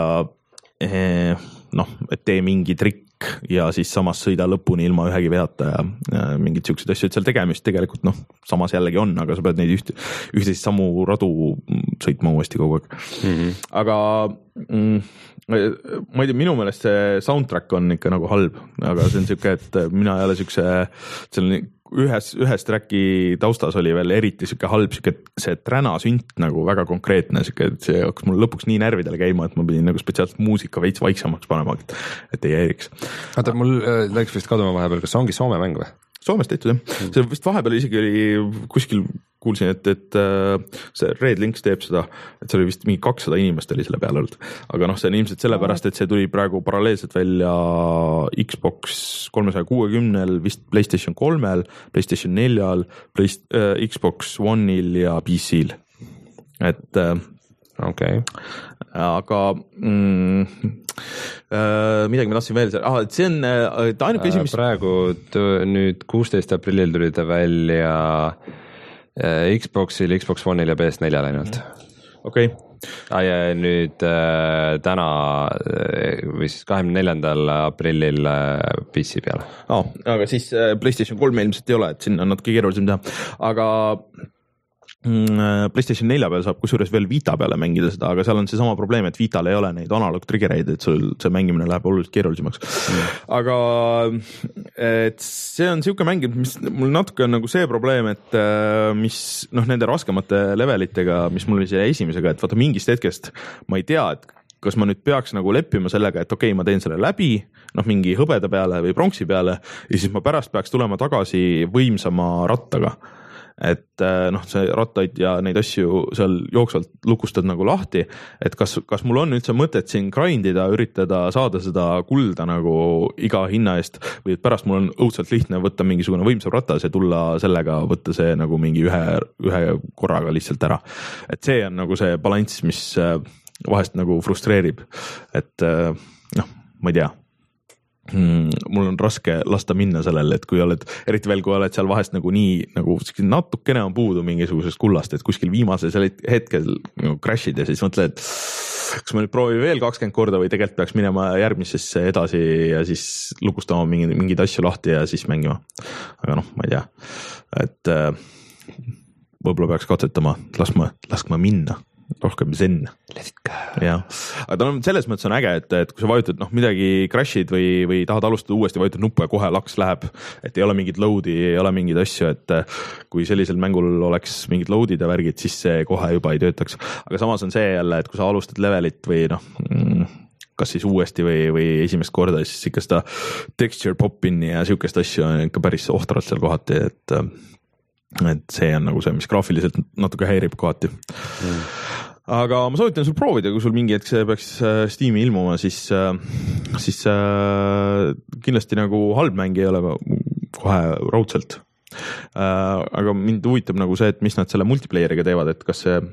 noh, et tee mingi trikk ja siis samas sõida lõpuni ilma ühegi veata ja, ja mingid siuksed asjad seal tegemist tegelikult noh, samas jällegi on, aga sa pead neid üht, ühtesid samu radu sõitma uuesti kogu aeg. Mm-hmm. Aga mm, ma ei tea, minu meelest see soundtrack on ikka nagu halb, aga see on siuke, et mina ei ole siukse, see on ühes, ühes tracki taustas oli veel eriti siuke halb, siuke see träna sünt nagu väga konkreetne, siuke, et see hakkas mul lõpuks nii närvidele käima, et ma pidin nagu spetsiaalselt muusika veits vaiksemaks panema, et ei häiriks. Oota, mul läks vist kaduma vahepeal, kas ongi Soome mäng või? Soomes tehtud, jah. See vist vahepeal isegi oli kuskil kuulsin, et, et see Red Links teeb seda, et see oli vist mingi kakssada inimest oli selle peale olnud. Aga noh, see on ilmselt sellepärast, et see tuli praegu paralleelselt välja Xbox kolmesaja kuuekümnel, vist PlayStation kolmel, PlayStation neljal, Play, äh, Xbox One'il ja P C-l. Et äh, okei. Aga mm, Uh, midagi ma tahtsin veel, ah, et see on uh, ainuke asi, mis praegu t- nüüd kuusteist aprillil tuli ta välja uh, Xboxil, Xbox One'il ja P S neljal ainult. Okei. Ah, ja nüüd uh, täna või siis kahekümne neljandal aprillil uh, P C peale. Oh, aga siis uh, PlayStation kolm ilmselt ei ole, et sinna on natuke keerulisem teha, aga PlayStation nelja peal saab kusjuures veel Vita peale mängida seda, aga seal on see sama probleem, et Vital ei ole neid analog triggereid, et sul see mängimine läheb oluliselt keerulisemaks mm.. aga et see on siuke mäng, mis mul natuke on nagu see probleem, et mis noh, nende raskemate levelitega, mis mul oli see esimesega, et vaata mingist hetkest ma ei tea, et kas ma nüüd peaks nagu leppima sellega, et okei okay,, ma teen selle läbi, noh mingi hõbeda peale või pronksi peale ja siis ma pärast peaks tulema tagasi võimsama rattaga. Et noh, see rattaid ja neid asju seal jooksvalt lukustad nagu lahti, et kas, kas mul on üldse mõtet siin grindida, üritada saada seda kulda nagu iga hinna eest või et pärast mul on õudselt lihtne võtta mingisugune võimsam ratas ja tulla sellega, võtta see nagu mingi ühe, ühe korraga lihtsalt ära. Et see on nagu see balanss, mis vahest nagu frustreerib, et noh, ma ei tea. Hmm, mul on raske lasta minna sellele, et kui oled, eriti veel kui oled seal vahest nagu nii, nagu natukene on puudu mingisugusest kullast, et kuskil viimasel hetkel nagu crashid ja siis mõtled, et kas ma nüüd proovin veel kakskümmend korda või tegelikult peaks minema järgmisesse edasi ja siis lukustama mingi, mingid asju lahti ja siis mängima. Aga noh, ma ei tea, et võib-olla peaks katsetama, laskma, laskma minna. Rohkem zen. Ja. Aga ta on selles mõttes on äge, et, et kui sa vajutad noh, midagi crashid või, või tahad alustada uuesti, vajutad nuppu ja kohe laks läheb, et ei ole mingit load'i, ei ole mingid asju, et kui sellisel mängul oleks mingid load'id ja värgid, siis see kohe juba ei töötaks. Aga samas on see jälle, et kui sa alustad levelit või noh, kas siis uuesti või, või esimest korda, siis ikka seda texture pop-in'i ja siukest asju on ikka päris ohtralt seal kohati, et et see on nagu see, mis graafiliselt natuke häirib kohati mm. Aga ma soovitan sul proovida, kui sul mingi hetk see peaks Steam'i ilmuma, siis, siis kindlasti nagu halb mäng ei ole kohe raudselt. Aga mind huvitab nagu see, et mis nad selle multiplayeriga teevad, et kas see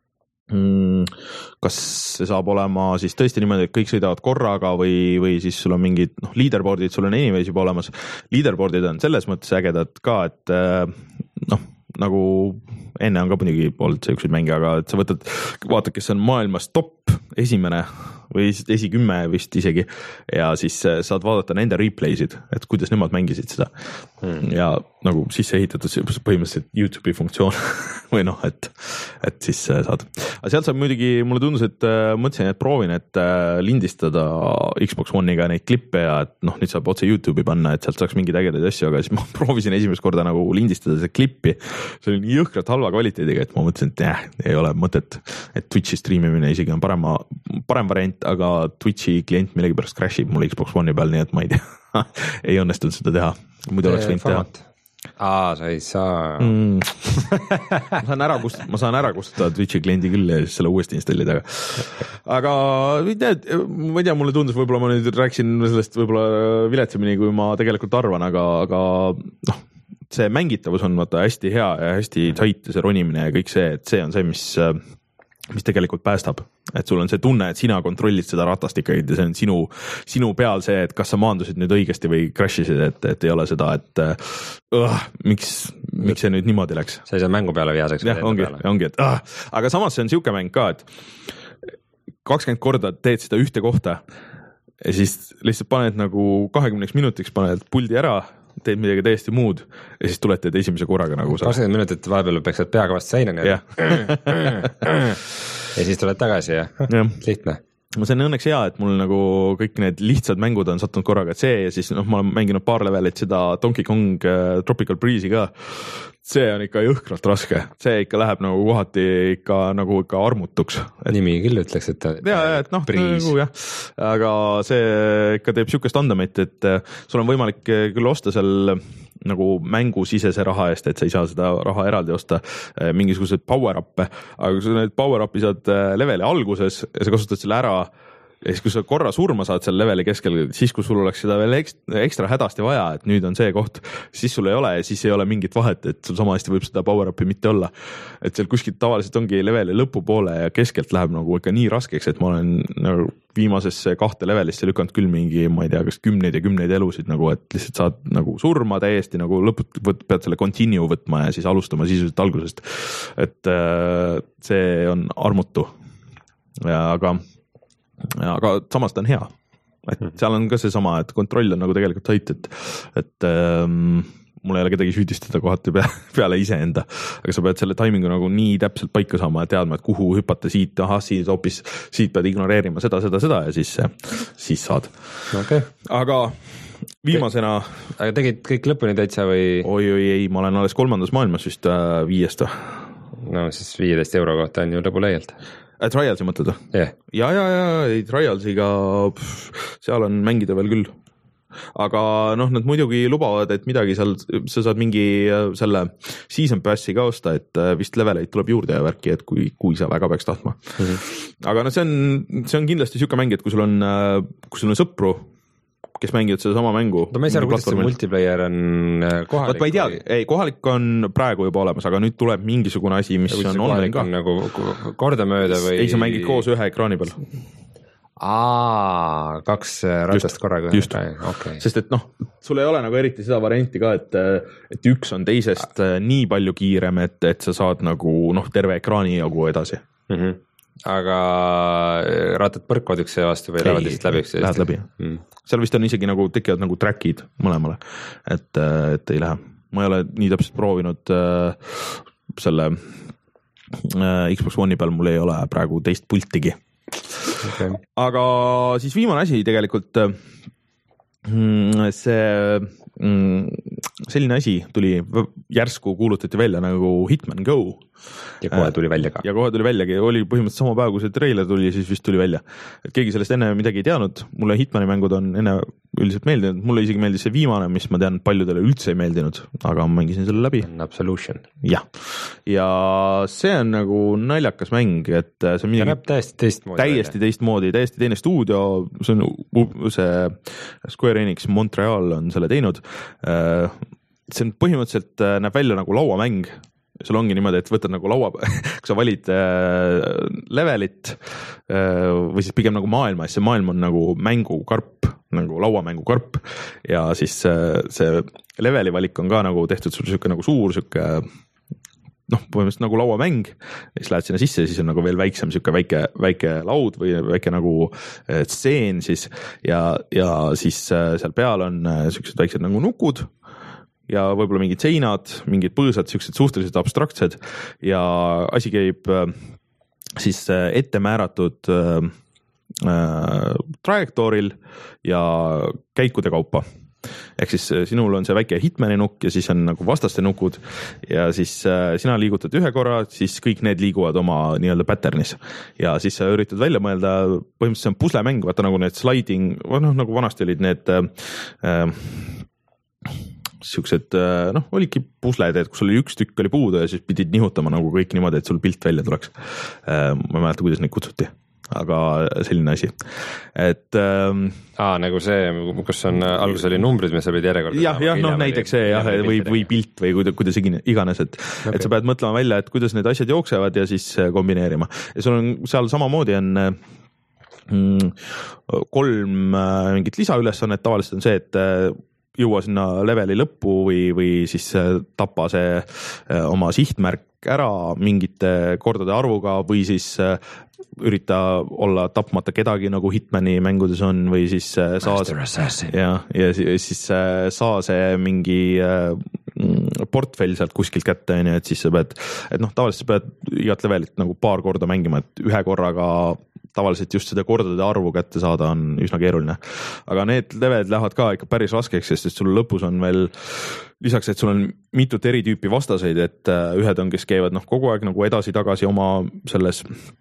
kas see saab olema siis tõesti niimoodi, et kõik sõidavad korraga või, või siis sul on mingid noh, leaderboardid, sul on anyways juba olemas. Leaderboardid on selles mõttes ägedad ka, et noh, nagu enne on ka muidugi olnud selliseid mänge, aga et sa võtad, vaatad, kes on maailmas top esimene või esikümme vist isegi ja siis saad vaadata nende replaysid, et kuidas nemad mängisid seda hmm. ja nagu sisse ehitatud põhimõtteliselt YouTube'i funktsioon või noh, et, et siis saad. Aga sealt saab muidugi, mulle tundus, et mõtlesin, et proovin, et lindistada Xbox One'iga neid klippe ja et noh, nüüd saab otse YouTube'i panna, et sealt saaks mingeid ägedaid asju, aga siis ma proovisin esimest korda nagu lindistada see klippi. See oli nii jõhkralt halva kvaliteediga, et ma mõtlesin, et jah, ei ole mõtet, et Twitchi streamimine isegi on parema, parem variant, aga Twitchi klient millegipärast crashib mul Xbox One'i peal, nii et ma ei tea, ei õnnestunud seda teha, muidu oleks võinud teha. Aa, sa ei saa mm. ma saan ära kustutada, ma saan ära kustutada Twitchi kliendi küll ja siis selle uuesti installida, aga ei tea, ma ei tea, mulle tundus, võib-olla ma nüüd rääksin sellest võib-olla viletsemini, kui ma tegelikult arvan, aga, aga noh, see mängitavus on vaata hästi hea ja hästi tight ja see ronimine ja kõik see, et see on see, mis mis tegelikult päästab, et sul on see tunne, et sina kontrollid seda ratast ikkagi ja see on sinu, sinu peal see, et kas sa maandusid nüüd õigesti või crashisid, et, et ei ole seda, et uh, miks, miks see nüüd niimoodi läks. See ei saa mängu peale vihaseks. jah, ongi, ongi, et uh, aga samas see on siuke mäng ka, et kakskümmend korda teed seda ühte kohta ja siis lihtsalt paned nagu kahekümneks minutiks paned puldi ära, teed midagi täiesti muud ja siis tuled teed esimese korraga nagu sa. kakskümmend minutit vahepeal peaksid peaga vast seina ja. ja siis tuled tagasi ja, ja. lihtne. See on õnneks hea, et mul nagu kõik need lihtsad mängud on sattunud korraga, et see ja siis noh, ma olen mänginud paar levelit seda Donkey Kong uh, Tropical Breeze'i ka. See on ikka jõhkralt raske, see ikka läheb nagu kohati ikka nagu ikka armutuks. Et... nimi küll ütleks, et ja, ja, et noh, nagu jah, aga see ikka teeb siukest andamit, et sul on võimalik küll osta seal nagu mängusisese raha eest, et sa ei saa seda raha eraldi osta, mingisugused power-up'e, aga kui sa need power-up'i saad leveli alguses ja sa kasutad selle ära ja siis, kui sa korra surma saad seal leveli keskel, siis kui sul oleks seda veel ekstra hädasti vaja, et nüüd on see koht, siis sul ei ole ja siis ei ole mingit vahet, et sul sama hästi võib seda power-up'i mitte olla. Et seal kuskilt tavaliselt ongi leveli lõpupoole ja keskelt läheb nagu ikka nii raskeks, et ma olen nagu viimasesse kahte levelisse lükanud küll mingi, ma ei tea, kas kümneid ja kümneid elusid nagu, et lihtsalt saad nagu surma täiesti nagu lõput pead selle continue võtma ja siis alustama sisuliselt algusest. Et see on armutu. Ja, aga aga samas ta on hea, et seal on ka see sama, et kontroll on nagu tegelikult tait, et, et ähm, mul ei ole kedagi süüdistada kohati peale iseenda, aga sa pead selle timingu nagu nii täpselt paika saama ja teadma, et kuhu hüpata siit, ahah, siit hoopis, siit pead ignoreerima seda, seda, seda ja siis, siis saad. Okay. Aga viimasena... Aga tegid kõik lõpuni täitsa või? Oi, oi, ei, ma olen alles kolmandas maailmas vist äh, viiest. No siis viieteist euro kohta on ju lõbuleialt. Trialsi mõtled? Yeah. Ja, ja, ja, ei, Trialsiga pff, seal on mängida veel küll. Aga noh, nad muidugi lubavad, et midagi seal, sa saad mingi selle season passi ka osta, et vist leveleid tuleb juurde ja värki, et kui, kui sa väga peaks tahtma. Mm-hmm. Aga no see on, see on kindlasti siuke mäng, et kui sul on, kui sul on sõpru, kes mängivad seda sama mängu. No ma ei saa, kuidas see multiplayer on kohalik? Võt, ma ei tea, ei, kohalik on praegu juba olemas, aga nüüd tuleb mingisugune asi, mis on online ka. On nagu kordamööda või? Ei, sa mängid koos ühe ekraani peal. Aa, kaks ratast korraga. Just, okay. Sest et noh, sul ei ole nagu eriti seda varianti ka, et, et üks on teisest nii palju kiirem, et, et sa saad nagu noh, terve ekraani jagu edasi. Mm-hmm. Aga rattad põrkvad ükse vastu või lähevad lihtsalt läbi? Lähed läbi. Mm. Seal vist on isegi nagu tekivad nagu trackid mõlemale, et, et ei lähe. Ma ei ole nii täpselt proovinud äh, selle äh, Xbox One'i peal, mul ei ole praegu teist pultigi. Okay. Aga siis viimane asi tegelikult äh, see selline asi tuli, järsku kuulutati välja nagu Hitman Go. Ja kohe tuli välja ka. Ja kohe tuli väljagi, oli põhimõtteliselt sama päev, kui see treiler tuli, siis vist tuli välja. Et keegi sellest enne midagi ei teadnud, mulle Hitmani mängud on enne üldiselt meeldinud, mulle isegi meeldis see viimane, mis ma tean, paljudele üldse ei meeldinud, aga ma mängisin selle läbi. Absolution. Jah, ja see on nagu naljakas mäng, et see on midagi... täiesti teistmoodi. Täiesti teistmoodi, täiesti teine stuudio, see on see Square Enix Montreal on selle teinud. See on põhimõtteliselt näeb välja nagu lauamäng. Sul ongi niimoodi, et võtad nagu laua, kui sa valid äh, levelit äh, või siis pigem nagu maailma, siis see maailm on nagu mängukarp, nagu lauamängukarp ja siis äh, see leveli valik on ka nagu tehtud sul siuke nagu suur siuke noh, põhimõtteliselt nagu lauamäng, siis lähed sinna sisse ja siis on nagu veel väiksem siuke väike, väike laud või väike nagu stseen siis ja, ja siis äh, seal peal on äh, siuksed väiksed nagu nukud ja võib-olla mingid seinad, mingid põõsad, siuksed suhteliselt abstraktsed ja asi käib äh, siis äh, ette määratud äh, äh, trajektooril ja käikude kaupa. Ehk siis äh, sinul on see väike Hitmani nukk ja siis on nagu vastaste nukud ja siis äh, sina liigutad ühe korra, siis kõik need liiguvad oma nii-öelda patternis ja siis sa üritad välja mõelda, põhimõtteliselt see on puslemäng, vaata nagu need sliding, noh nagu vanasti olid need äh, äh, siuksed, noh, olidki pusled, et kus oli üks tükk oli puudu ja siis pidid nihutama nagu kõik niimoodi, et sul pilt välja tuleks. Ma ei mäleta, kuidas neid kutsuti, aga selline asi. Et, ähm, Aa, nagu see, kus on, algus oli numbrid, mis sa pidid järjekorda. Jah, jah, noh, näiteks see jah, või, või pilt või kuidas iganes, et, okay. Et sa pead mõtlema välja, et kuidas need asjad jooksevad ja siis kombineerima. Ja sul on seal samamoodi on mm, kolm mingit lisaülesannet, tavaliselt on see, et jõua sinna leveli lõppu või, või siis tapa see oma sihtmärk ära mingite kordade arvuga või siis ürita olla tapmata kedagi nagu Hitmani mängudes on või siis saa, ja, ja siis saa see mingi portfell sealt kuskilt kätte, et siis sa pead, et noh, tavaliselt sa pead igat levelit nagu paar korda mängima, et ühe korraga tavaliselt just seda kordade arvu kätte saada on üsna keeruline. Aga need levelid lähevad ka ikka päris raskeks, sest sul lõpus on veel lisaks, et sul on mitut eri tüüpi vastaseid, et ühed on, kes käivad noh, kogu aeg nagu edasi-tagasi oma selles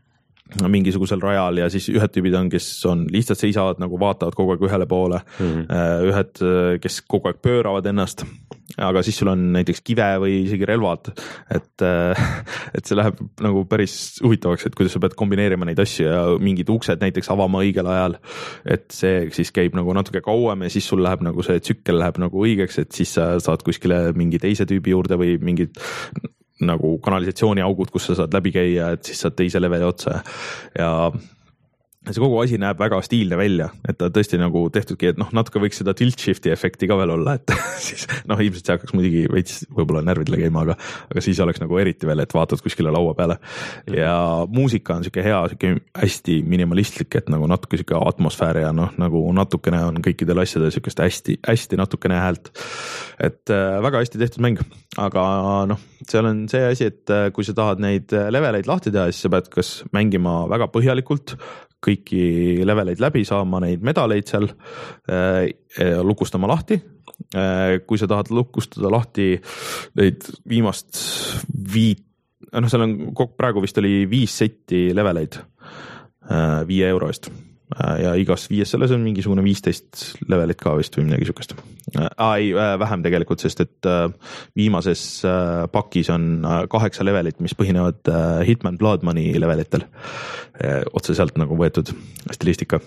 mingisugusel rajal ja siis ühed tüübid on, kes on lihtsalt seisavad nagu vaatavad kogu aeg ühele poole mm. -hmm. ühed, kes kogu aeg pööravad ennast, aga siis sul on näiteks kive või isegi relvad, et, et see läheb nagu päris huvitavaks, et kuidas sa pead kombineerima neid asju ja mingid uksed näiteks avama õigel ajal, et see siis käib nagu natuke kauem ja siis sul läheb nagu see tsükkel läheb nagu õigeks, et siis sa saad kuskile mingi teise tüübi juurde või mingid nagu kanalisatsiooniaugud, kus sa saad läbi käia, et siis saad teise leveli otsa ja see kogu asi näeb väga stiilne välja, et ta tõesti nagu tehtudki, et noh, natuke võiks seda tilt shifti efekti ka veel olla, et siis noh, ilmselt see hakkaks muidugi veits võib-olla närvidele käima, aga, aga siis oleks nagu eriti veel, et vaatad kuskile laua peale ja muusika on siuke hea, siuke hästi minimalistlik, et nagu natuke siuke atmosfäär ja noh, nagu natukene on kõikidel asjadel siukest hästi, hästi natukene häält, et äh, väga hästi tehtud mäng, aga noh, seal on see asi, et kui sa tahad neid leveleid lahti teha, siis sa pead kas mängima väga põhjalikult, kõiki leveleid läbi saama, neid medaleid seal äh, lukustama lahti. Äh, kui sa tahad lukustada lahti neid viimast viit, noh, seal on praegu vist oli viis setti leveleid äh, viie euro eest äh, ja igas viies selles on mingisugune viisteist levelit ka vist või midagi sihukest äh,. ei, äh, vähem tegelikult, sest et äh, viimases äh, pakis on äh, kaheksa levelit, mis põhinevad äh, Hitman Blood Money levelitel. Otse sealt nagu võetud stilistika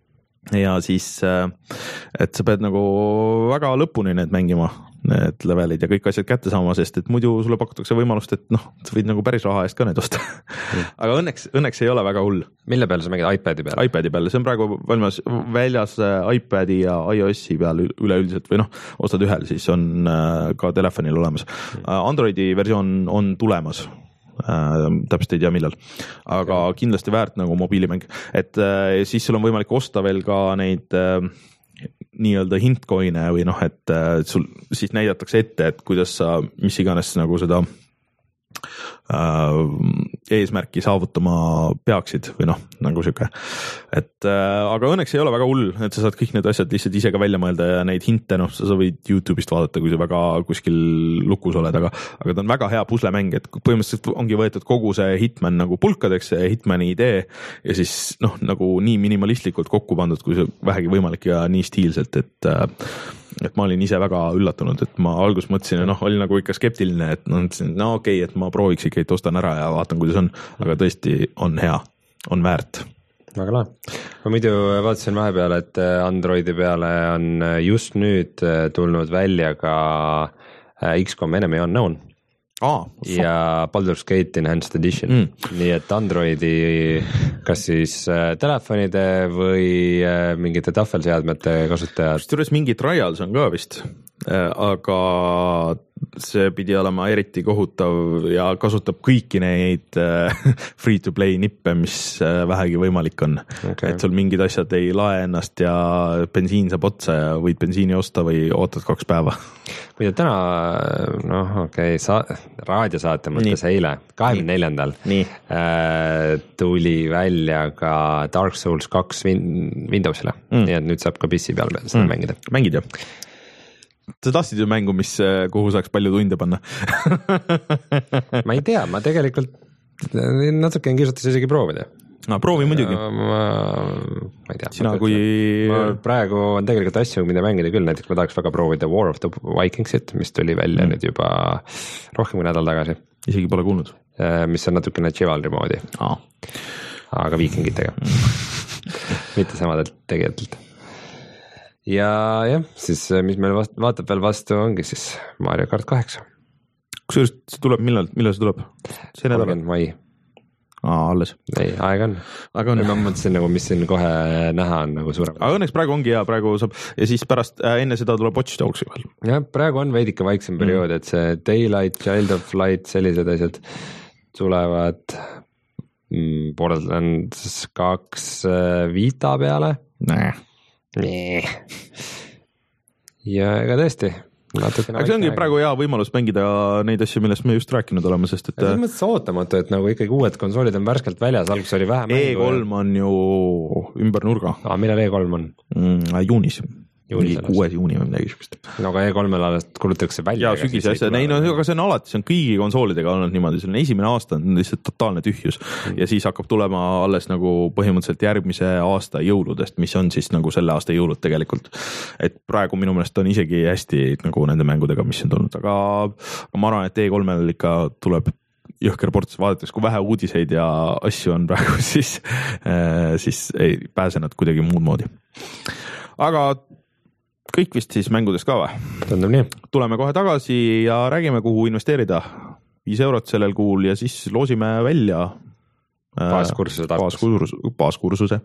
ja siis, et sa pead nagu väga lõpuni need mängima, need levelid ja kõik asjad kätte saama, sest et muidu sulle pakutakse võimalust, et noh, sa võid nagu päris raha eest ka need osta mm. aga õnneks, õnneks ei ole väga hull. Mille peal sa mängid, iPadi peal? iPadi peal, see on praegu valmis väljas iPadi ja iOS-i peal üleüldiselt või noh, ostad ühel, siis on ka telefonil olemas mm. Androidi versioon on tulemas Äh, täpselt ei tea millal, aga okay. Kindlasti väärt nagu mobiilimäng, et äh, siis sul on võimalik osta veel ka neid äh, nii-öelda hintcoin'e või noh, et äh, sul siis näidatakse ette, et kuidas sa mis iganes nagu seda äh, eesmärki saavutama peaksid või noh, nagu siuke, et äh, aga õnneks ei ole väga hull, et sa saad kõik need asjad lihtsalt ise ka välja mõelda ja neid hinte, noh, sa võid YouTube'ist vaadata, kui sa väga kuskil lukus oled, aga, aga ta on väga hea puslemäng, et põhimõtteliselt ongi võetud kogu see Hitman nagu pulkadeks, see Hitmani idee ja siis noh, nagu nii minimalistlikult kokku pandud, kui see vähegi võimalik ja nii stiilselt, et äh, et ma olin ise väga üllatunud, et ma alguses mõtlesin, noh, oli nagu ikka skeptiline, et no, no okei okay,, et ma prooviks ikka, et ostan ära ja vaatan, kuidas on, aga tõesti on hea, on väärt. Väga lahe. Ma muidu vaatasin vahepeal, et Androidi peale on just nüüd tulnud välja ka X COM Enemy Unknown. Ah, ja Baldur's Gate Enhanced Edition mm. nii et Androidi kas siis äh, telefonide või äh, mingite tahvelseadmete kasutajad. Kusjuures mingi trials on ka vist äh,, aga see pidi olema eriti kohutav ja kasutab kõiki neid äh, free to play nippe, mis äh, vähegi võimalik on okay. Et sul mingid asjad ei lae ennast ja bensiin saab otsa ja võid bensiini osta või ootad kaks päeva. Mida täna, noh okei okay,, sa, raadiosaate mõttes nii. Eile, kahekümne neljandal äh, tuli välja ka Dark Souls kaks win- Windowsile mm. nii et nüüd saab ka P C peal seda mm. mängida. Mängid jah? Sa tahtsid ju mängu, mis, kuhu saaks palju tunde panna ma ei tea, ma tegelikult natuke kiusatas isegi proovida. No proovi muidugi. Ma, ma ei tea. Sina kui... Ma praegu on tegelikult asju, mida mängida küll, näiteks ma tahaks väga proovida War of the Vikingsit, mis tuli välja mm. nüüd juba rohkem kui nädal tagasi. Isegi pole kuulnud. Mis on natukene Chivalry moodi. Aa. Aga viikingitega. Mitte samadelt tegelikult. Ja jah, siis mis meil vast, vaatab veel vastu ongi siis Mario Kart kaheksa. Kusjuures see tuleb, millal, millal see tuleb? See nädal? kolmkümmend mai. Aa, alles. Ei, aeg on. Aga on. Ma mõtlesin nagu, mis siin kohe näha on nagu suurem. Aga õnneks praegu ongi ja praegu saab ja siis pärast äh, enne seda tuleb Watch Dogs vahel. Ja praegu on veidike vaiksem periood, mm. et see Daylight, Child of Light, sellised asjad tulevad mm, Borderlands kaks äh, Vita peale. Näe. Nee. Ja ega tõesti aga see ongi praegu hea võimalus mängida neid asju, millest me just rääkinud oleme, sest et selles mõttes ootamatu, et nagu ikkagi uued konsoolid on värskelt väljas, alguses oli vähe E kolm on ju ümber nurga. Aa, millal E kolm on? Mm, juunis. kuues juuni või midagi niisugust. No aga E kolmel alles kulutatakse välja. Jaa, sügis asja, ei no aga see on alati, see on kõigi konsoolidega olnud niimoodi, see on esimene aasta on lihtsalt totaalne tühjus mm. ja siis hakkab tulema alles nagu põhimõtteliselt järgmise aasta jõuludest, mis on siis nagu selle aasta jõulud tegelikult. Et praegu minu meelest on isegi hästi nagu nende mängudega, mis on tulnud, aga, aga ma arvan, et E kolmel ikka tuleb jõhker ports, vaadates kui vähe uudiseid ja asju on praegu, siis, siis ei pääse nad kuidagi muud moodi. Aga kõik vist siis mängudest ka või? Tundub nii. Tuleme kohe tagasi ja räägime, kuhu investeerida. Viis eurot sellel kuul ja siis loosime välja baaskursuse Tartus. Baaskurs, baaskursuse.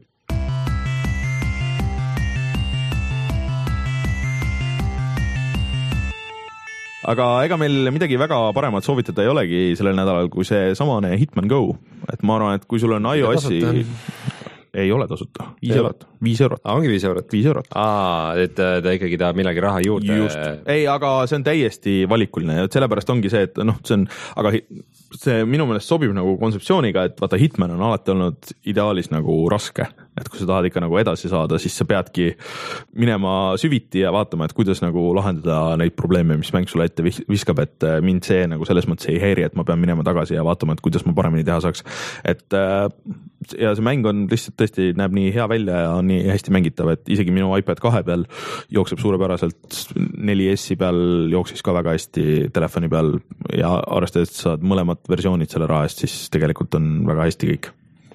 Aga ega meil midagi väga paremat soovitada ei olegi sellel nädalal, kui see samane Hitman Go. Et ma arvan, et kui sul on iOS-i... Ei ole tasuta, viis eurot, viis eurot. Aa, ongi viis eurot? Viis eurot. Aa, et ta ikkagi tahab millegi raha juurde. Just. Ei, aga see on täiesti valikuline ja sellepärast ongi see, et noh, see on, aga see minu meelest sobib nagu kontseptsiooniga, et vaata Hitman on alati olnud ideaalis nagu raske, et kui sa tahad ikka nagu edasi saada, siis sa peadki minema süviti ja vaatama, et kuidas nagu lahendada neid probleeme, mis mäng sulle ette viskab, et mind see nagu selles mõttes ei häiri, et ma pean minema tagasi ja vaatama, et kuidas ma paremini teha saaks. Et ja see mäng on lihtsalt tõesti näeb nii hea välja ja on nii hästi mängitav, et isegi minu iPad kahe peal jookseb suurepäraselt, neli S-i peal jooksis ka väga hästi telefoni peal ja arvestades, et saad mõlemad versioonid selle raha eest, siis tegelikult on väga hästi kõik.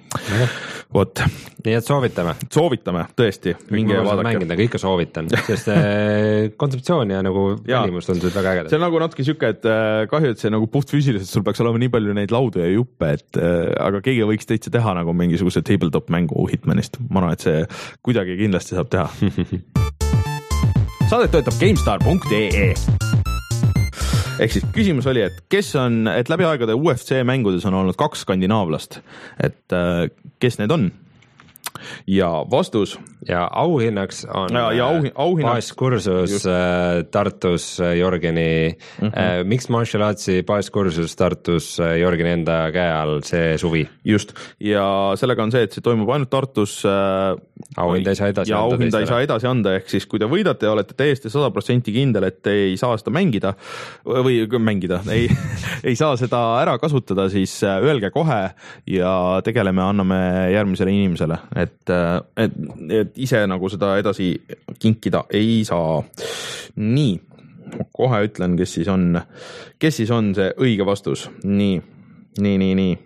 Vot. Nii et soovitame. Soovitame, tõesti. Minge vaadake. Mängida, kõike soovitan, sest kontseptsioon ja nagu välimus on väga ägedad. See on nagu natuke siuke, et kahju, et see nagu puht füüsiliselt sul peaks olema nii palju neid laudu ja juppe, et aga keegi võiks täitsa teha nagu mingisuguse tabletop mängu Hitmanist. Ma arvan, et see kuidagi kindlasti saab teha. Saadet töötab GameStar punkt ee. Ehk siis küsimus oli, et kes on, et läbi aegade U F C mängudes on olnud kaks skandinaavlast, et kes need on? Ja vastus. Ja auhinnaks on ja, ja auhin, auhinnaks, baaskursus just. Tartus Jorgeni, mm -hmm. Mixed Martial Artsi baaskursus Tartus Jorgeni enda käe all see suvi. Just, ja sellega on see, et see toimub ainult Tartus. Auhinda ei saa edasi ja anda. Ja auhinda ei saa edasi anda, ehk siis kui te võidate ja olete täiesti sada protsenti kindel, et te ei saa seda mängida või mängida, ei, ei saa seda ära kasutada, siis öelge kohe ja tegeleme, anname järgmisele inimesele, et, et, et ise nagu seda edasi kinkida ei saa. Nii, kohe ütlen, kes siis on, kes siis on see õige vastus. Nii, nii, nii, nii.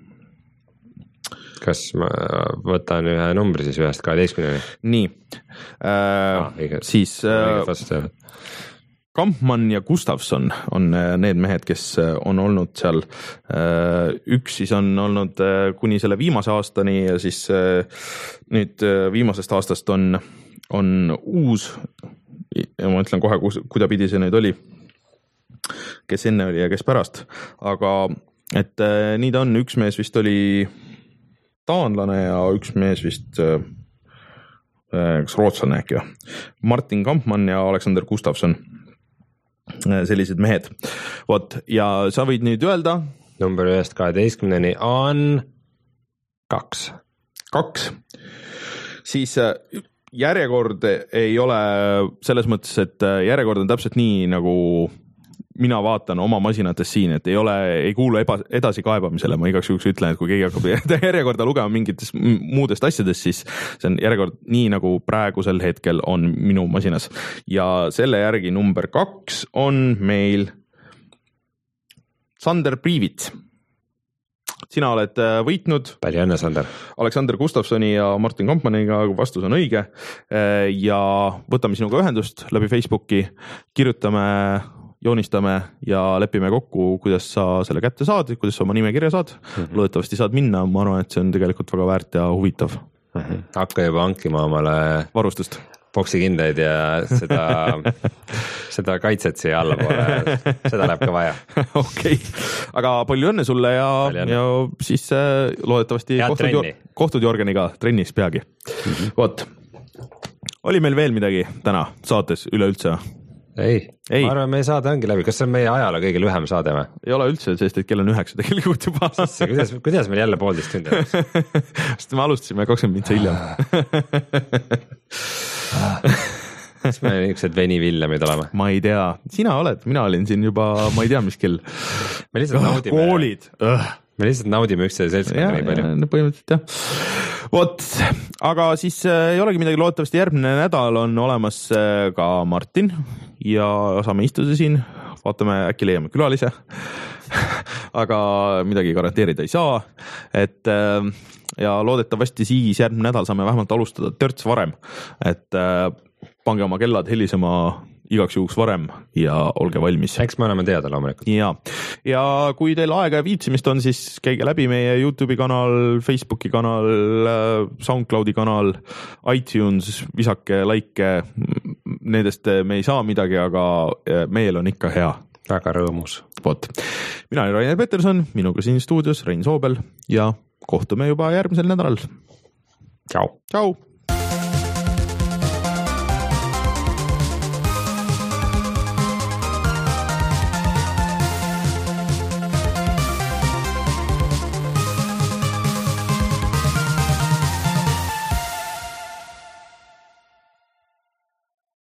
Kas ma võtan ühe numbri siis ühest kaheteistkümneni? Nii, äh, ah, siis äh, Kampmann ja Gustafsson on need mehed, kes on olnud seal. Üks siis on olnud kuni selle viimase aastani ja siis nüüd viimasest aastast on, on uus, ja ma ütlen kohe, kuida pidi see nüüd oli, kes enne oli ja kes pärast. Aga et nii ta on, üks mees vist oli taanlane ja üks mees vist kas rootslane äkki. Martin Kampmann ja Alexander Gustafsson. Sellised mehed. Vot, ja sa võid nüüd öelda? Number ühest kaheteistkümneni on kaks. Kaks. Siis järjekord ei ole selles mõttes, et järjekord on täpselt nii, nagu mina vaatan oma masinates siin, et ei ole, ei kuulu eba, edasi kaebamisele. Ma igaks juhuks ütlen, et kui keegi hakkab järjekorda lugema mingitest muudest asjadest, siis see on järjekord nii, nagu praegusel hetkel on minu masinas. Ja selle järgi number kaks on meil Sander Priivit. Sina oled võitnud. Palju õnne, Sander. Alexander Gustafssoni ja Martin Kampmanniga vastus on õige. Ja võtame sinuga ühendust läbi Facebooki, kirjutame joonistame ja lepime kokku, kuidas sa selle kätte saad, kuidas sa oma nime kirja saad. Mm-hmm. Loodetavasti saad minna, ma arvan, et see on tegelikult väga väärt ja huvitav. Mm-hmm. Hakka juba hankima omale varustust. Boksikindaid ja seda, seda kaitset siia alla poole, seda läheb ka vaja. Okei, okay. Aga palju õnne sulle ja, ja siis loodetavasti kohtud, kohtud Jorgeniga trennis peagi. Mm-hmm. Vot, oli meil veel midagi täna saates üleüldse? Ei, ei, ma arvan, meie saade ongi läbi. Kas see on meie ajala kõige lühem saade või? Ei ole üldse, sest et kell on üheksa tegelikult juba. kuidas, kuidas meil jälle poolteist tundi on? Sest me alustasime kakskümmend mintsa hiljem. kas me niisugused venivillемid oleme? Ma ei tea, sina oled, mina olin siin juba, ma ei tea, mis kell. Me lihtsalt naudime. Koolid. Me lihtsalt naudime üksteise seltskonda nii palju. Põhimõtteliselt jah. Vot, aga siis ei olegi midagi, loodetavasti järgmine nädal on olemas ka Martin ja saame istuda siin, vaatame, äkki leiame külalise, aga midagi garanteerida ei saa, et ja loodetavasti siis järgmine nädal saame vähemalt alustada törts varem, et pange oma kellad helisema igaks juhuks varem ja olge valmis. Eks me oleme teada loomulikult. Ja, ja kui teil aega ja viitsimist on, siis käige läbi meie YouTube'i kanal, Facebooki kanal, SoundCloudi kanal, iTunes, visake, like, nendest me ei saa midagi, aga meil on ikka hea. Väga rõõmus. Vot. Mina olen Rainer Peterson, minuga siin stuudios Rein Soobel ja kohtume juba järgmisel nädalal. Ciao. Ciao.